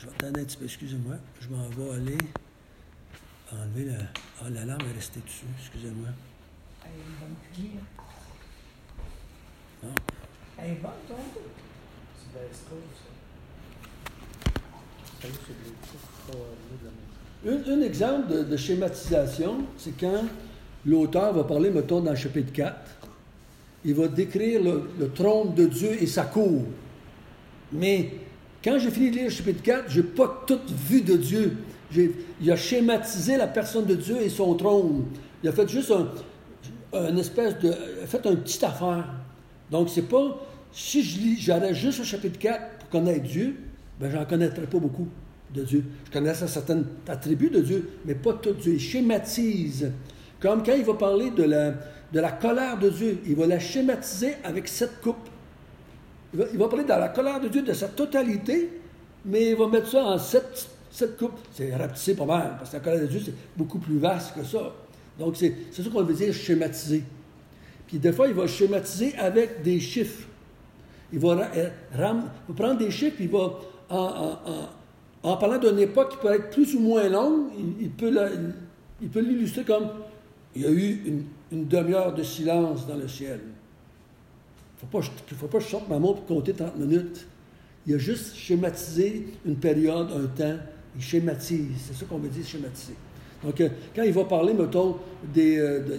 je vais attendre un petit peu, excusez-moi. Je m'en vais aller enlever la... Ah, la lampe est restée dessus, excusez-moi. Elle est une bonne cuillère. Non. Elle est bonne, ton goût. C'est de l'extra, ça. Ça y est, c'est de l'extra. Un exemple de schématisation, c'est quand l'auteur va parler, mettons, dans le chapitre 4, il va décrire le trône de Dieu et sa cour. Mais quand j'ai fini de lire le chapitre 4, je n'ai pas tout vu de Dieu. Il a schématisé la personne de Dieu et son trône. Il a fait juste une espèce de... Il a fait une petite affaire. Donc, c'est pas... Si j'allais juste au chapitre 4 pour connaître Dieu, ben j'en connaîtrais pas beaucoup de Dieu. Je connaissais certains attributs de Dieu, mais pas tout Dieu. Il schématise. Comme quand il va parler de la colère de Dieu, il va la schématiser avec 7 coupes. Il va parler de la colère de Dieu, de sa totalité, mais il va mettre ça en 7 coupes. C'est rapetissé pas mal, parce que la colère de Dieu, c'est beaucoup plus vaste que ça. Donc, c'est ça qu'on veut dire schématiser. Puis des fois, il va schématiser avec des chiffres. Il va prendre des chiffres, puis il va, en parlant d'une époque qui peut être plus ou moins longue, il peut l'illustrer comme il y a eu une demi-heure de silence dans le ciel. Il ne faut pas que je sorte ma montre pour compter 30 minutes. Il a juste schématisé une période, un temps. Il schématise. C'est ça qu'on veut dire, schématiser. Donc, quand il va parler, mettons, de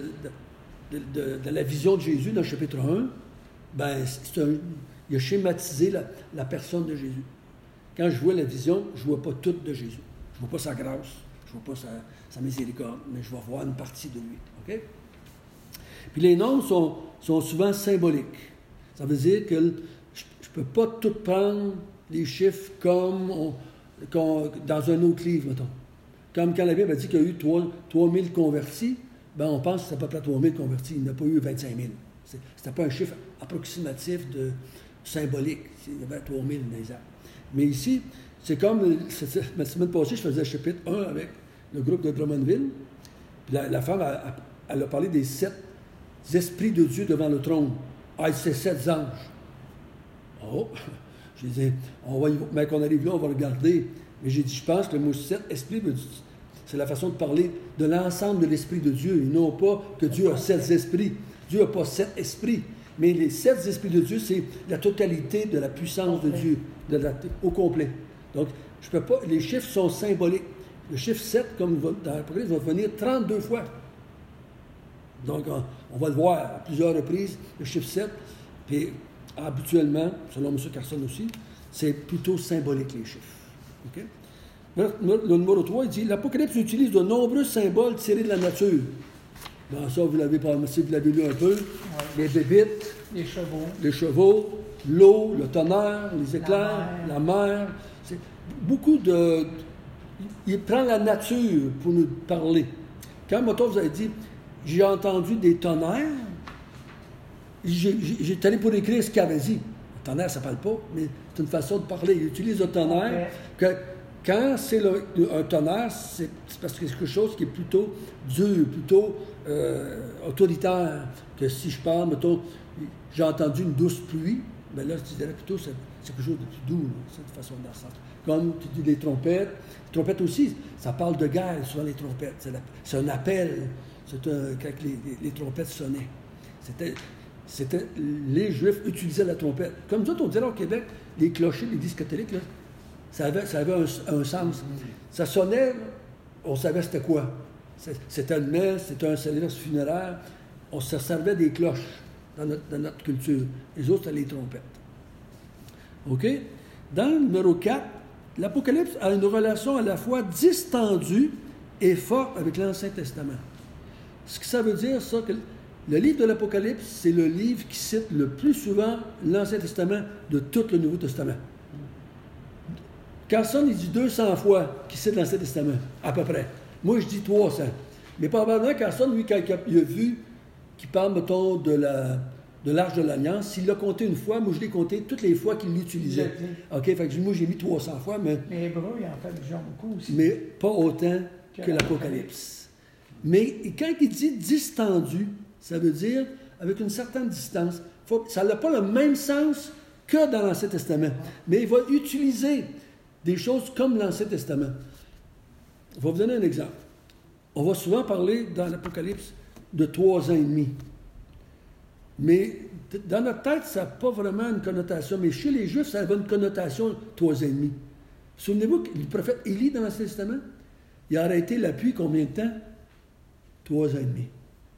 la vision de Jésus dans le chapitre 1, ben, il a schématisé la personne de Jésus. Quand je vois la vision, je ne vois pas toute de Jésus. Je ne vois pas sa grâce, je ne vois pas sa miséricorde, mais je vais voir une partie de lui. Okay? Puis les nombres sont souvent symboliques. Ça veut dire que je ne peux pas tout prendre les chiffres comme dans un autre livre, mettons. Comme quand la Bible a dit qu'il y a eu 3000 convertis, ben on pense que c'est à peu près 3000 convertis. Il n'y en a pas eu 25 000. Ce n'était pas un chiffre approximatif symbolique. Il y avait 3000 dans les arbres. Mais ici, c'est comme la semaine passée, je faisais le chapitre 1 avec le groupe de Drummondville. Puis la femme, elle a parlé des 7 esprits de Dieu devant le trône. Ah, c'est 7 anges. Oh! J'ai dit, mais qu'on arrive là, on va regarder. Mais j'ai dit, je pense que le mot 7 esprits, c'est la façon de parler de l'ensemble de l'esprit de Dieu. Et non pas que Dieu a 7 esprits. Dieu n'a pas 7 esprits. Mais les 7 esprits de Dieu, c'est la totalité de la puissance de Dieu, au complet. Donc, je peux pas. Les chiffres sont symboliques. Le chiffre 7, comme dans l'Apocalypse, va venir 32 fois. Donc, on va le voir à plusieurs reprises, le chiffre 7. Puis, habituellement, selon M. Carson aussi, c'est plutôt symbolique, les chiffres. Okay? Le numéro 3, il dit, l'Apocalypse utilise de nombreux symboles tirés de la nature. Dans ça, vous l'avez lu un peu. Les bébites, les chevaux, l'eau, le tonnerre, les éclairs, la mer. C'est beaucoup de... Il prend la nature pour nous parler. Quand, mettons, vous avez dit, j'ai entendu des tonnerres, j'ai allé pour écrire ce qu'il avait dit. Le tonnerre, ça ne parle pas, mais c'est une façon de parler. Il utilise le tonnerre. Quand c'est un tonnerre, c'est parce que c'est quelque chose qui est plutôt dur, plutôt autoritaire. Que si je parle, mettons, j'ai entendu une douce pluie, bien là, je dirais plutôt c'est quelque chose de plus doux, là, cette façon de ressentir. Comme tu dis les trompettes. Les trompettes aussi, ça parle de guerre, souvent les trompettes. C'est un appel. Quand les trompettes sonnaient. Les Juifs utilisaient la trompette. Comme nous autres, on dirait au Québec, les clochers de l'Église catholique, là, ça avait un sens. Ça sonnait, on savait c'était quoi. C'était une messe, c'était un service funéraire. On se servait des cloches dans notre culture. Les autres, c'était les trompettes. OK? Dans le numéro 4, l'Apocalypse a une relation à la fois distendue et forte avec l'Ancien Testament. Ce que ça veut dire, ça, que le livre de l'Apocalypse, c'est le livre qui cite le plus souvent l'Ancien Testament de tout le Nouveau Testament. Carson, il dit 200 fois qu'il cite l'Ancien Testament, à peu près. Moi, je dis 300. Mais probablement, Carson, lui, quand il a vu qu'il parle, mettons, de l'Arche de l'Alliance, s'il l'a compté une fois, moi, je l'ai compté toutes les fois qu'il l'utilisait. OK, fait que moi, j'ai mis 300 fois, mais... Les Hébreux, ils en fait déjà beaucoup aussi. Mais pas autant que l'Apocalypse. Mais quand il dit distendu, ça veut dire avec une certaine distance. Ça n'a pas le même sens que dans l'Ancien Testament. Mais il va utiliser des choses comme l'Ancien Testament. Je vais vous donner un exemple. On va souvent parler dans l'Apocalypse de 3 ans et demi. Mais dans notre tête, ça n'a pas vraiment une connotation. Mais chez les Juifs, ça avait une connotation 3 ans et demi. Souvenez-vous que le prophète Élie dans l'Ancien Testament, il a arrêté la pluie combien de temps? 3 ans et demi.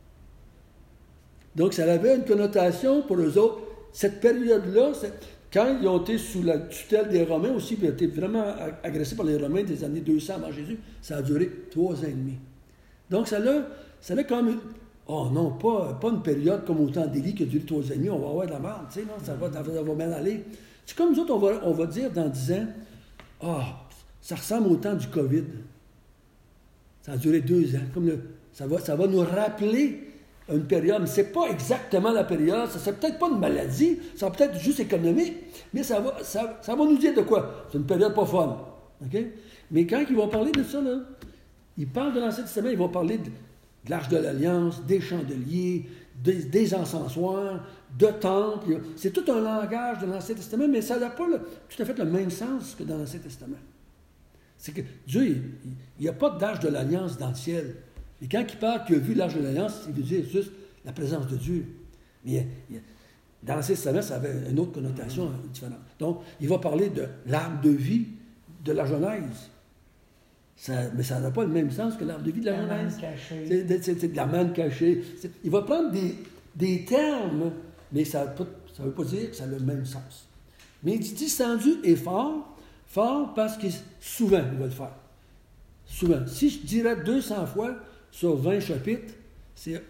Donc, ça avait une connotation pour eux autres. Cette période-là, quand ils ont été sous la tutelle des Romains aussi, puis ils ont été vraiment agressés par les Romains des années 200 avant Jésus, ça a duré 3 ans et demi. Donc, ça a comme oh non, pas une période comme au temps d'Élie qui a duré 3 ans et demi, on va avoir de la merde, tu sais, non, ça va mal aller. C'est comme nous autres, on va dire dans 10 ans, ça ressemble au temps du COVID. Ça a duré 2 ans. Ça va nous rappeler une période, mais ce n'est pas exactement la période, ça ne serait peut-être pas une maladie, ça va peut-être juste économique, mais ça va nous dire de quoi? C'est une période pas fun. Okay? Mais quand ils vont parler de ça, là, ils parlent de l'Ancien Testament, ils vont parler de l'Arche de l'Alliance, des chandeliers, des encensoirs, de temples. C'est tout un langage de l'Ancien Testament, mais ça n'a pas tout à fait le même sens que dans l'Ancien Testament. C'est que Dieu, il n'y a pas d'Arche de l'Alliance dans le ciel. Et quand il parle qu'il a vu l'Arche de l'Alliance, il veut dire juste la présence de Dieu. Mais dans l'Ancien Testament, ça avait une autre connotation différente. Donc, il va parler de l'arbre de vie de la Genèse. Mais ça n'a pas le même sens que l'arbre de vie de la Genèse. C'est de la manne cachée. Il va prendre des termes, mais ça ne veut pas dire que ça a le même sens. Mais il dit descendu et fort parce que souvent, il va le faire. Souvent. Si je dirais 200 fois sur 20 chapitres, c'est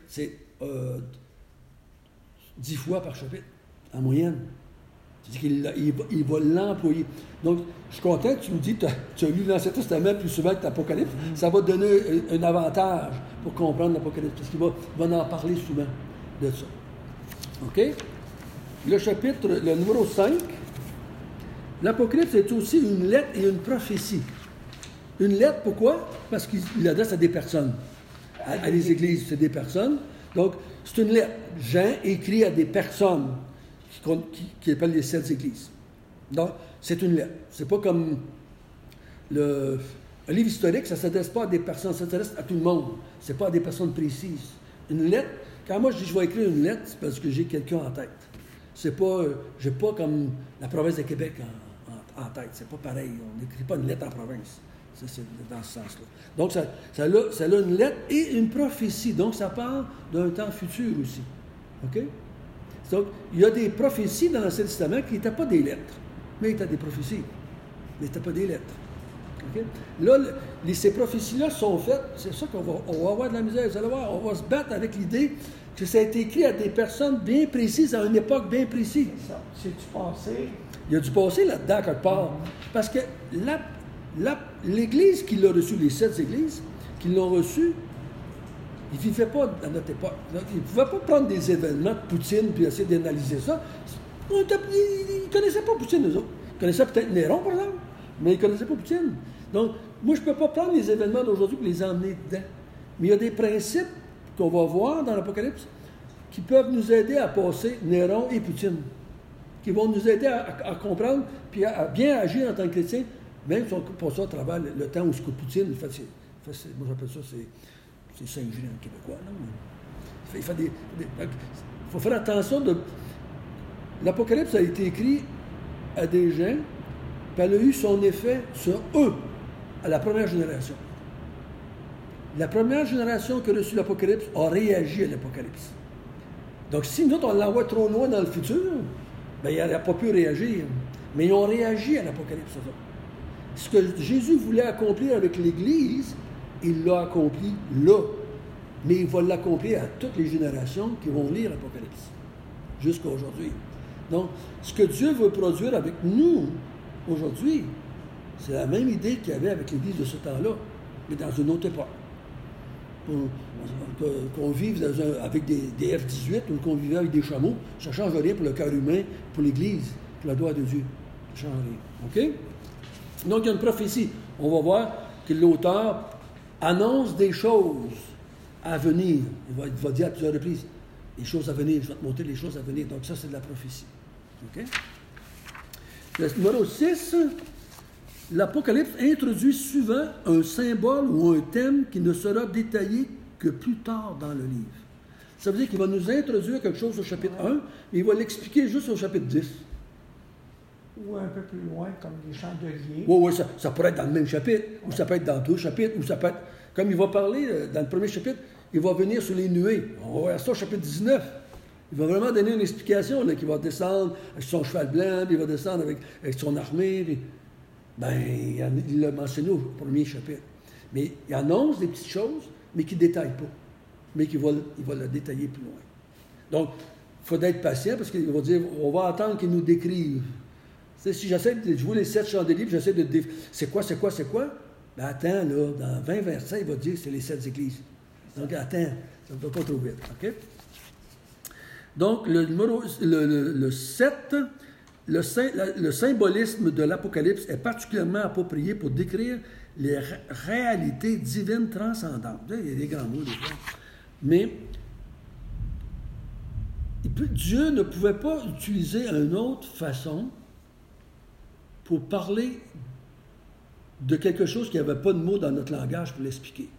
10 fois par chapitre, en moyenne. C'est-à-dire qu'il va l'employer. Donc, je suis content que tu me dis que tu as lu l'Ancien Testament plus souvent que l'Apocalypse. Ça va te donner un avantage pour comprendre l'Apocalypse, parce qu'il va en parler souvent de ça. OK? Le chapitre, le numéro 5, l'Apocalypse est aussi une lettre et une prophétie. Une lettre, pourquoi? Parce qu'il adresse à des personnes. À les églises, c'est des personnes. Donc, c'est une lettre. Jean écrit à des personnes qui appellent les 7 églises. Donc, c'est une lettre. C'est pas comme un livre historique, ça ne s'adresse pas à des personnes, ça s'adresse à tout le monde. C'est pas à des personnes précises. Une lettre, quand moi je dis je vais écrire une lettre, c'est parce que j'ai quelqu'un en tête. C'est pas, j'ai pas comme la province de Québec en tête. C'est pas pareil. On n'écrit pas une lettre en province. Ça, c'est dans ce sens-là. Donc, ça a une lettre et une prophétie. Donc, ça parle d'un temps futur aussi. OK? Donc, il y a des prophéties dans l'Ancien Testament qui n'étaient pas des lettres, mais étaient des prophéties. Mais n'étaient pas des lettres. OK? Là, ces prophéties-là sont faites, c'est ça qu'on va avoir de la misère. Vous allez voir, on va se battre avec l'idée que ça a été écrit à des personnes bien précises, à une époque bien précise. C'est ça. C'est-tu passé? Il y a du passé là-dedans, quelque part. Parce que l'Église qui l'a reçu, les 7 églises qui l'ont reçu, ils ne vivaient pas à notre époque. Ils ne pouvaient pas prendre des événements de Poutine puis essayer d'analyser ça. Ils ne connaissaient pas Poutine, eux autres. Ils connaissaient peut-être Néron, par exemple, mais ils ne connaissaient pas Poutine. Donc, moi, je ne peux pas prendre les événements d'aujourd'hui et les emmener dedans. Mais il y a des principes qu'on va voir dans l'Apocalypse qui peuvent nous aider à passer Néron et Poutine, qui vont nous aider à comprendre puis à bien agir en tant que chrétien, même si on passe ça à travers le temps où Poutine fait moi j'appelle ça, c'est singerie en québécois. Il faut faire attention l'Apocalypse a été écrit à des gens, puis elle a eu son effet sur eux, à la première génération. La première génération qui a reçu l'Apocalypse a réagi à l'Apocalypse. Donc si nous autres, on l'envoie trop loin dans le futur, bien, il n'aurait pas pu réagir. Mais ils ont réagi à l'Apocalypse. Ce que Jésus voulait accomplir avec l'Église, il l'a accompli là. Mais il va l'accomplir à toutes les générations qui vont lire l'Apocalypse, jusqu'à aujourd'hui. Donc, ce que Dieu veut produire avec nous, aujourd'hui, c'est la même idée qu'il y avait avec l'Église de ce temps-là, mais dans une autre époque. Qu'on vive avec des F-18 ou qu'on vive avec des chameaux, ça ne change rien pour le cœur humain, pour l'Église, pour la gloire de Dieu. Ça ne change rien. OK? Donc, il y a une prophétie. On va voir que l'auteur annonce des choses à venir. Il va dire à plusieurs reprises, les choses à venir, je vais te montrer les choses à venir. Donc, ça, c'est de la prophétie. OK? Le numéro 6, l'Apocalypse introduit souvent un symbole ou un thème qui ne sera détaillé que plus tard dans le livre. Ça veut dire qu'il va nous introduire quelque chose au chapitre 1, mais il va l'expliquer juste au chapitre 10. Ou un peu plus loin, comme les chandeliers. Oui, ça pourrait être dans le même chapitre, ou ça peut être dans deux chapitres, ou ça peut être... Comme il va parler dans le premier chapitre, il va venir sur les nuées. On va voir ça au chapitre 19. Il va vraiment donner une explication, là, qu'il va descendre avec son cheval blanc, puis il va descendre avec son armée. Puis... il l'a mentionné au premier chapitre. Mais il annonce des petites choses, mais qu'il ne détaille pas. Mais il va le détailler plus loin. Donc, il faut être patient, parce qu'il va dire, on va attendre qu'il nous décrive. Tu sais, si j'essaie de jouer les 7 chandeliers, puis j'essaie de c'est quoi? Ben attends, là, dans 20 versets, il va dire que c'est les 7 églises. Donc, attends, ça ne va pas trop vite, OK? Donc, le 7, le symbolisme de l'Apocalypse est particulièrement approprié pour décrire les réalités divines transcendantes. Il y a des grands mots, des fois. Mais Dieu ne pouvait pas utiliser une autre façon pour parler de quelque chose qui n'avait pas de mots dans notre langage pour l'expliquer.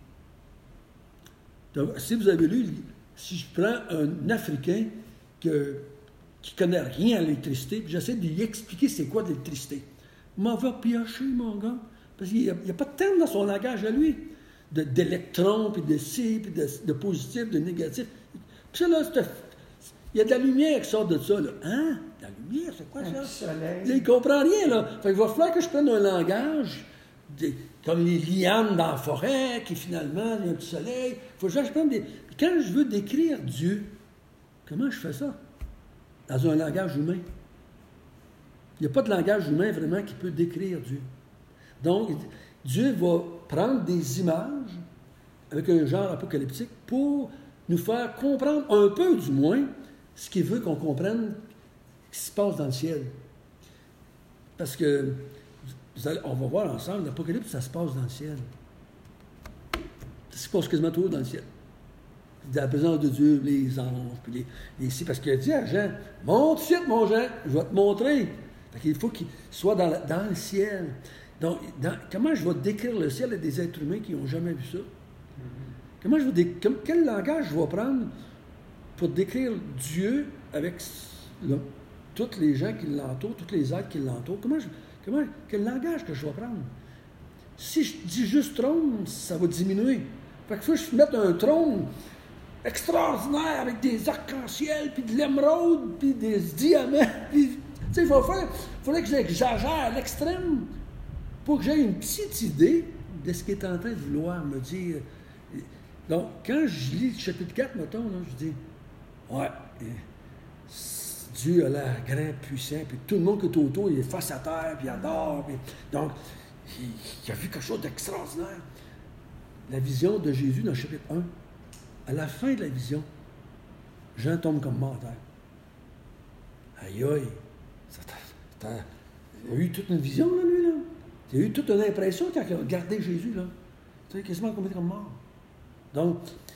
Donc, si vous avez lu, si je prends un Africain qui ne connaît rien à l'électricité, puis j'essaie de lui expliquer c'est quoi de l'électricité, il m'en va piocher, mon gars, parce qu'il n'y a pas de terme dans son langage à lui, d'électrons, puis de ci, puis de positif, de négatif. Puis ça, là, il y a de la lumière qui sort de ça, là. Hein? De la lumière, c'est quoi ça? Soleil. Il ne comprend rien, là. Fait qu'il va falloir que je prenne un langage, comme les lianes dans la forêt, qui finalement, il y a un petit soleil. Il faut que je prenne des... Quand je veux décrire Dieu, comment je fais ça? Dans un langage humain. Il n'y a pas de langage humain vraiment qui peut décrire Dieu. Donc, Dieu va prendre des images avec un genre apocalyptique pour nous faire comprendre un peu, du moins, ce qu'il veut qu'on comprenne ce qui se passe dans le ciel. Parce que, on va voir ensemble, l'Apocalypse, ça se passe dans le ciel. Ça se passe quasiment toujours dans le ciel. La présence de Dieu, les anges, puis les parce qu'il a dit à Jean, monte ici, mon Jean, je vais te montrer. Fait qu'il faut qu'il soit dans le ciel. Donc, comment je vais décrire le ciel à des êtres humains qui n'ont jamais vu ça? Comment quel langage je vais prendre pour décrire Dieu avec tous les gens qui l'entourent, tous les êtres qui l'entourent? Quel langage que je vais prendre? Si je dis juste trône, ça va diminuer. Fait qu'il faut que je mette un trône extraordinaire avec des arcs-en-ciel, puis de l'émeraude, puis des diamants. Puis, tu sais, il faudrait que j'exagère à l'extrême pour que j'aie une petite idée de ce qu'il est en train de vouloir me dire. Donc, quand je lis le chapitre 4, mettons, là, je dis, ouais, Dieu a l'air grand, puissant, puis tout le monde qui est autour, il est face à terre, puis il adore. Puis, donc, il a vu quelque chose d'extraordinaire. La vision de Jésus dans le chapitre 1, à la fin de la vision, Jean tombe comme mort à terre. Aïe, aïe, il a eu toute une vision, là, lui, là. Il a eu toute une impression quand il a regardé Jésus, là. Tu sais, quasiment comme mort. Donc,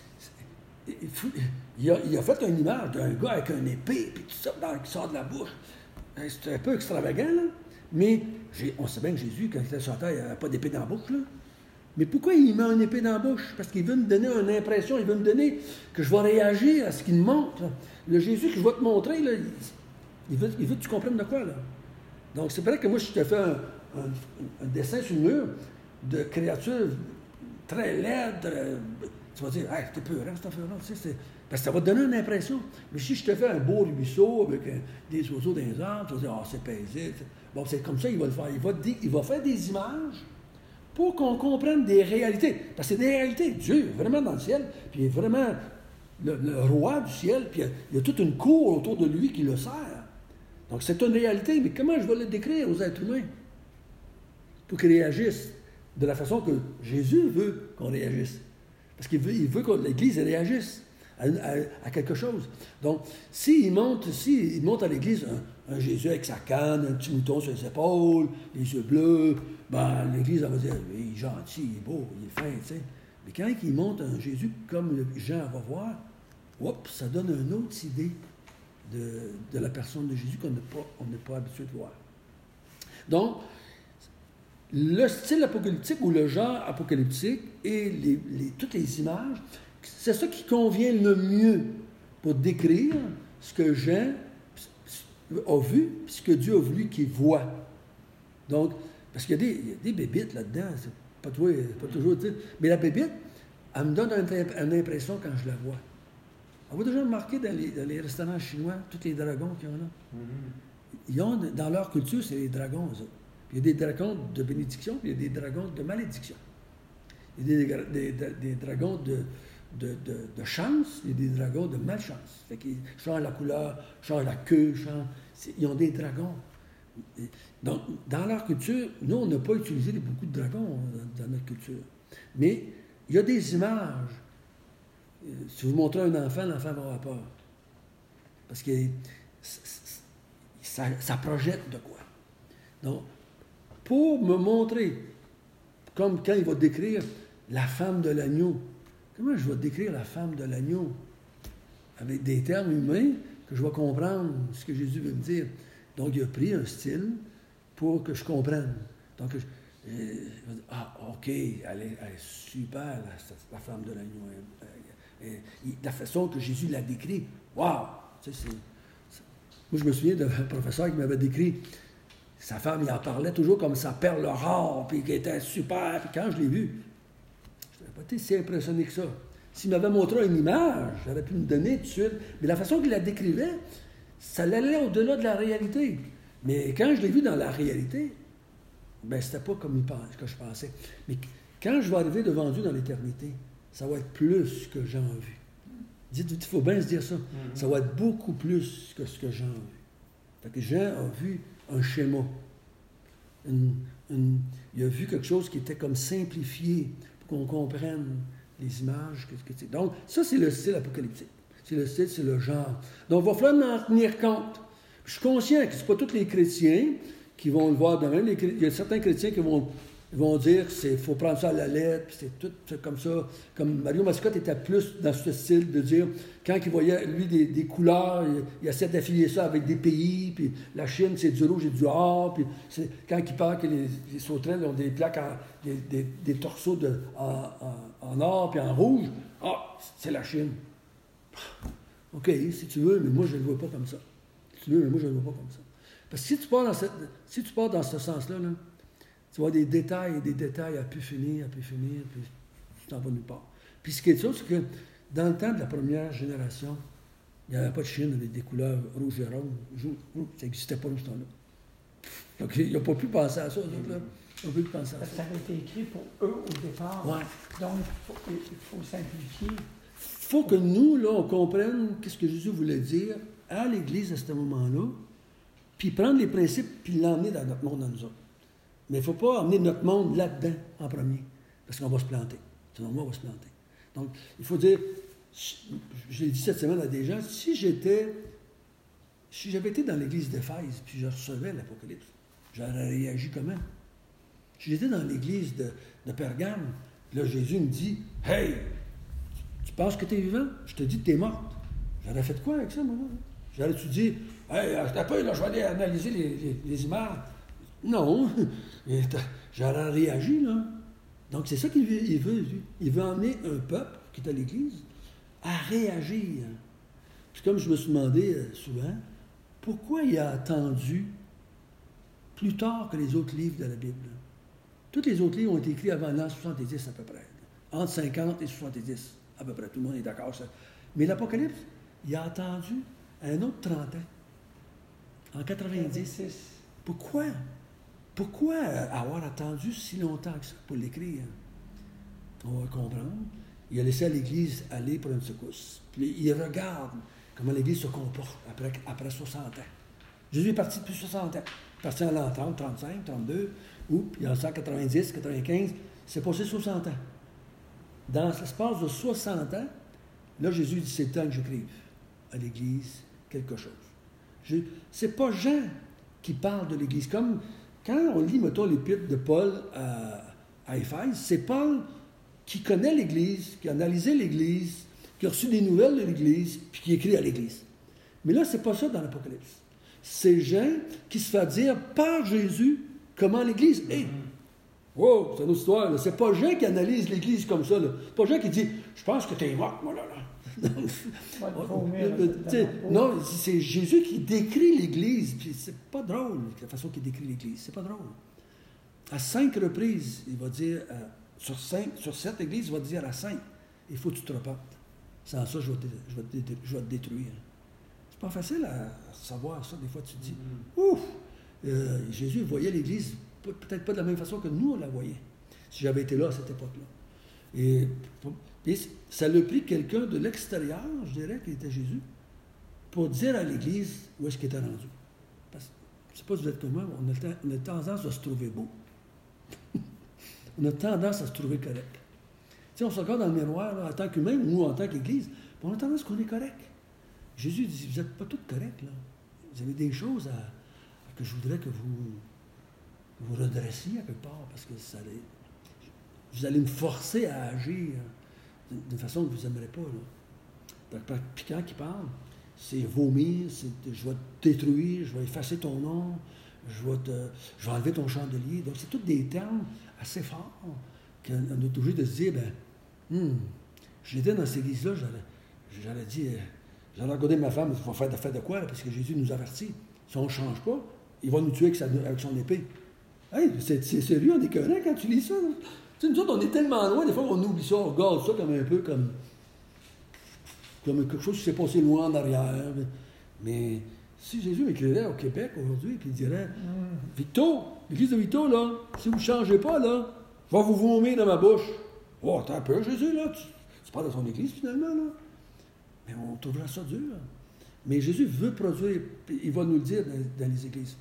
il a fait une image d'un gars avec une épée, puis tout ça, qui sort de la bouche. C'est un peu extravagant, là. Mais on sait bien que Jésus, quand il était sur la terre, il n'avait pas d'épée dans la bouche, là. Mais pourquoi il met une épée dans la bouche? Parce qu'il veut me donner une impression, il veut me donner que je vais réagir à ce qu'il me montre. Le Jésus que je vais te montrer, là, il veut que tu comprennes de quoi, là. Donc, c'est vrai que moi, je te fais un dessin sur le mur de créatures très laides. Tu vas dire, hey, t'es peurant, cette affaire-là. Tu sais, parce que ça va te donner une impression. Mais si je te fais un beau ruisseau avec des oiseaux dans les arbres, tu vas dire, c'est paisible. Bon, c'est comme ça qu'il va le faire. Il va faire des images pour qu'on comprenne des réalités. Parce que c'est des réalités. Dieu est vraiment dans le ciel, puis il est vraiment le roi du ciel, puis il y a toute une cour autour de lui qui le sert. Donc c'est une réalité, mais comment je vais le décrire aux êtres humains? Pour qu'ils réagissent de la façon que Jésus veut qu'on réagisse. Parce qu'il veut que l'Église réagisse à quelque chose. Donc, s'il monte à l'Église un Jésus avec sa canne, un petit mouton sur les épaules, les yeux bleus, ben, l'Église elle va dire, il est gentil, il est beau, il est fin, tu sais. Mais quand il monte un Jésus comme Jean va voir, ça donne une autre idée de la personne de Jésus qu'on n'est pas habitué de voir. Donc, le style apocalyptique ou le genre apocalyptique et toutes les images, c'est ça qui convient le mieux pour décrire ce que Jean a vu et ce que Dieu a voulu qu'il voit. Donc, parce qu'il y a des bébites là-dedans, c'est pas toujours, tu sais. Mais la bébite, elle me donne une impression quand je la vois. On va déjà remarquer dans les restaurants chinois, tous les dragons qu'il y en a. Ils ont, dans leur culture, c'est les dragons, eux autres. Il y a des dragons de bénédiction, puis il y a des dragons de malédiction. Il y a des dragons de chance, il y a des dragons de malchance. Fait qu'ils changent la couleur, changent la queue, ils ont des dragons. Donc, dans leur culture, nous, on n'a pas utilisé beaucoup de dragons dans notre culture. Mais il y a des images. Si vous montrez à un enfant, l'enfant va avoir peur. Parce que ça projette de quoi. Donc, pour me montrer, comme quand il va décrire la femme de l'agneau, comment je vais décrire la femme de l'agneau? Avec des termes humains que je vais comprendre ce que Jésus veut me dire. Donc, il a pris un style pour que je comprenne. Donc, je vais dire, ah, OK, elle est super, la femme de l'agneau. La façon que Jésus l'a décrit, wow! Tu sais, moi, je me souviens d'un professeur qui m'avait décrit sa femme, il en parlait toujours comme sa perle rare, puis qui était super. Puis quand je l'ai vu, je n'avais pas été si impressionné que ça. S'il m'avait montré une image, j'aurais pu me donner tout de suite. Mais la façon qu'il la décrivait, ça allait au-delà de la réalité. Mais quand je l'ai vu dans la réalité, ben c'était pas comme que je pensais. Mais quand je vais arriver devant Dieu dans l'éternité, ça va être plus que j'ai vu. Il faut bien se dire ça. Ça va être beaucoup plus que ce que Jean a vu. Fait que Jean a vu un schéma. Il a vu quelque chose qui était comme simplifié pour qu'on comprenne les images. Donc, ça, c'est le style apocalyptique. C'est le style, c'est le genre. Donc, il va falloir en tenir compte. Je suis conscient que ce pas tous les chrétiens qui vont le voir de même. Il y a certains chrétiens qui vont dire qu'il faut prendre ça à la lettre, puis c'est tout comme ça. Comme Mario Mascotte était plus dans ce style de dire, quand il voyait, lui, des couleurs, il essaie d'affilier ça avec des pays, puis la Chine, c'est du rouge et du or, puis quand il parle que les sauterelles ont des plaques, des torseaux en or puis en rouge, c'est la Chine. OK, si tu veux, mais moi, je ne le vois pas comme ça. Si tu veux, mais moi, je ne le vois pas comme ça. Parce que si tu pars dans ce sens-là, là, tu vois des détails à pu finir, puis tu t'en vas nulle part. Puis ce qui est sûr, c'est que dans le temps de la première génération, il n'y avait pas de Chine avec des couleurs rouge et rose. Ça n'existait pas dans ce temps-là. Donc, ils n'ont pas pu penser à ça, là. Ils n'ont pas pu penser à ça. Ça avait été écrit pour eux au départ. Ouais. Donc, il faut simplifier. Il faut que nous, là, on comprenne qu'est-ce que Jésus voulait dire à l'Église à ce moment-là, puis prendre les principes, puis l'emmener dans notre monde, dans nous autres. Mais il ne faut pas emmener notre monde là-dedans en premier, parce qu'on va se planter. Sinon, on va se planter. Donc, il faut dire, je l'ai dit cette semaine à des gens, si j'avais été dans l'église d'Éphèse, puis je recevais l'Apocalypse, j'aurais réagi comment? Si j'étais dans l'église de Pergame, là, Jésus me dit, « Hey, tu penses que tu es vivant? Je te dis que tu es morte. » J'aurais fait quoi avec ça, moi? J'aurais-tu dit, « Hey, là, je vais aller analyser les images. » Non, j'aurais réagi, là. Donc, c'est ça qu'il veut, lui. Il veut emmener un peuple qui est à l'Église à réagir. Puis comme je me suis demandé souvent, pourquoi il a attendu plus tard que les autres livres de la Bible? Tous les autres livres ont été écrits avant l'an 70 à peu près. Entre 50 et 70, à peu près. Tout le monde est d'accord sur ça. Mais l'Apocalypse, il a attendu un autre 30 ans. En 90. Pourquoi? Pourquoi avoir attendu si longtemps que ça pour l'écrire? On va comprendre. Il a laissé à l'Église aller pour une secousse. Puis il regarde comment l'Église se comporte après 60 ans. Jésus est parti depuis 60 ans. Il est parti en l'an 30, 35, 32, puis en 190, 95, c'est passé 60 ans. Dans l'espace de 60 ans, là, Jésus dit, c'est le temps que j'écrive à l'Église quelque chose. C'est pas Jean qui parle de l'Église. Comme quand on lit, mettons, l'épître de Paul à Éphèse, c'est Paul qui connaît l'Église, qui a analysé l'Église, qui a reçu des nouvelles de l'Église, puis qui écrit à l'Église. Mais là, c'est pas ça dans l'Apocalypse. C'est Jean qui se fait dire par Jésus comment l'Église est. Wow, c'est une autre histoire. Là. C'est pas Jean qui analyse l'Église comme ça. Là. C'est pas Jean qui dit « Je pense que t'es mort, moi, là. » Non, c'est Jésus qui décrit l'Église. Puis c'est pas drôle, la façon qu'il décrit l'Église. C'est pas drôle. À 5 reprises, il va dire, sur 7 églises, il va dire à 5, il faut que tu te repentes. Sans ça, je vais te détruire. C'est pas facile à savoir ça. Des fois, tu te dis, ouf, Jésus voyait l'Église peut-être pas de la même façon que nous, on la voyait. Si j'avais été là à cette époque-là. Et ça l'a pris quelqu'un de l'extérieur, je dirais, qui était Jésus, pour dire à l'Église où est-ce qu'il était rendu. Parce que, je ne sais pas si vous êtes comme moi, on a tendance à se trouver beau. On a tendance à se trouver correct. Tu sais, on se regarde dans le miroir, là, en tant qu'humain ou en tant qu'Église, puis on a tendance qu'on est correct. Jésus dit, vous n'êtes pas tous corrects, là. Vous avez des choses que je voudrais que vous redressiez à quelque part, parce que vous allez me forcer à agir d'une façon que vous n'aimerez pas. Là. Puis quand il parle, c'est vomir, c'est je vais te détruire, je vais effacer ton nom, je vais enlever ton chandelier. Donc, c'est tous des termes assez forts qu'on est obligé de se dire, j'étais dans cette église-là, j'allais dire, j'allais regarder ma femme, il va faire de quoi, là, parce que Jésus nous avertit. Si on ne change pas, il va nous tuer avec son épée. Hey, c'est sérieux, on est correct quand tu lis ça. Là. Tu sais, nous autres, on est tellement loin, des fois, on oublie ça, on regarde ça comme un peu comme quelque chose qui s'est passé loin en arrière. Mais si Jésus m'écrirait au Québec aujourd'hui, puis il dirait, Victo, l'église de Victo, là, si vous ne changez pas, là, je vais vous vomir dans ma bouche. Oh, t'as peur, Jésus, là? Tu parles de son église, finalement, là. Mais on trouvera ça dur. Mais Jésus veut produire, il va nous le dire dans les églises.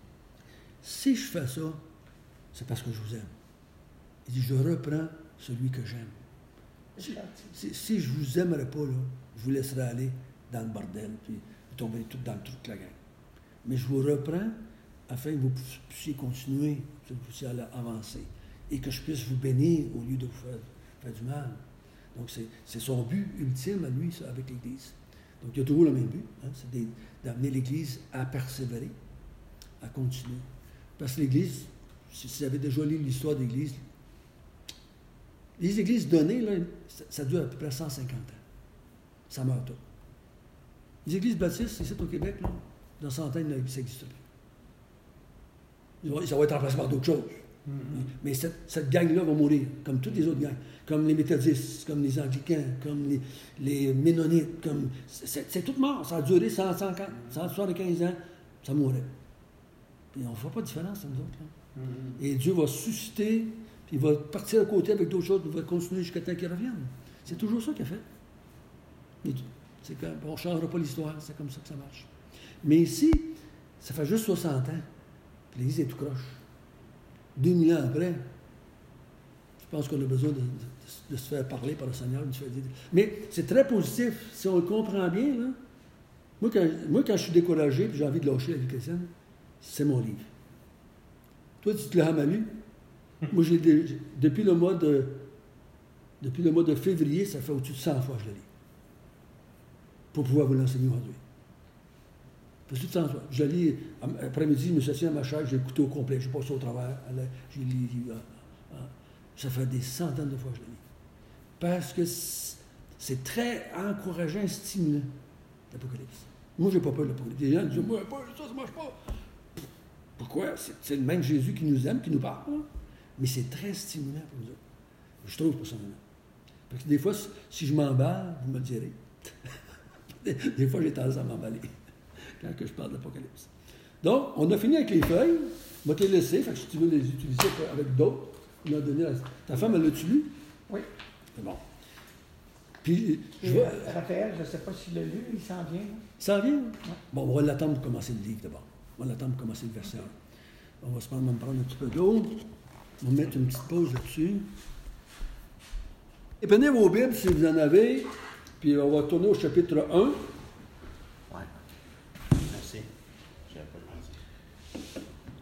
Si je fais ça, c'est parce que je vous aime. Il dit, je reprends celui que j'aime. Si je ne vous aimerais pas, là, je vous laisserai aller dans le bordel, puis vous tomberez tout dans le trou de la gang. Mais je vous reprends afin que vous puissiez continuer, que vous puissiez avancer, et que je puisse vous bénir au lieu de vous faire du mal. Donc, c'est son but ultime à lui, ça, avec l'Église. Donc, il y a toujours le même but, hein, c'est d'amener l'Église à persévérer, à continuer. Parce que l'Église, si vous avez déjà lu l'histoire de l'Église, les églises données, là, ça dure à peu près 150 ans. Ça meurt tout. Les églises baptistes, ici au Québec, là, dans 100 ans, ça n'existe plus. Ça va être remplacé par d'autres choses. Mais cette gang-là va mourir, comme toutes les autres gangs. Comme les méthodistes, comme les anglicans, comme les ménonites. C'est tout mort. Ça a duré 150, 175 ans. Ça mourrait. Puis on ne fera pas de différence, nous autres. Là. Et Dieu va susciter, puis il va partir à côté avec d'autres choses, il va continuer jusqu'à temps qu'il revienne. C'est toujours ça qu'il a fait. On ne changera pas l'histoire, c'est comme ça que ça marche. Mais ici, ça fait juste 60 ans, puis l'Église est tout croche. 2000 ans après, je pense qu'on a besoin de se faire parler par le Seigneur. Mais c'est très positif, si on le comprend bien. Là. Moi, quand je suis découragé et j'ai envie de lâcher la vie chrétienne, c'est mon livre. Toi, tu te l'as lu. Moi, depuis le mois de février, ça fait au-dessus de 100 fois que je le lis. Pour pouvoir vous l'enseigner aujourd'hui. Au-dessus de 100 fois. Je le lis, après-midi, je me suis assis à ma chaise, j'ai écouté au complet, j'ai passé au travers, j'ai lu. Ça fait des centaines de fois que je le lis. Parce que c'est très encourageant et stimulant, l'Apocalypse. Moi, j'ai pas peur de l'Apocalypse. Les gens disent, moi, ça marche pas. Pourquoi? C'est le même Jésus qui nous aime, qui nous parle. Hein? Mais c'est très stimulant pour nous autres. Je trouve, personnellement. Parce que des fois, si je m'emballe, vous me le direz. Des fois, j'ai tendance à m'emballer quand je parle d'Apocalypse. Donc, on a fini avec les feuilles. On va te les laisser. Fait que si tu veux les utiliser avec d'autres, on a donné ta femme, elle l'a-tu lu? Oui. C'est bon. Puis, Raphaël, je ne sais pas s'il l'a lu, il s'en vient. Il s'en vient? Oui. Bon, on va l'attendre pour commencer le livre d'abord. On va l'attendre pour commencer le verset 1. On va me prendre un petit peu d'eau. On va mettre une petite pause là-dessus. Et prenez vos Bibles si vous en avez, puis on va tourner au chapitre 1. Oui. Merci. J'avais pas pensé.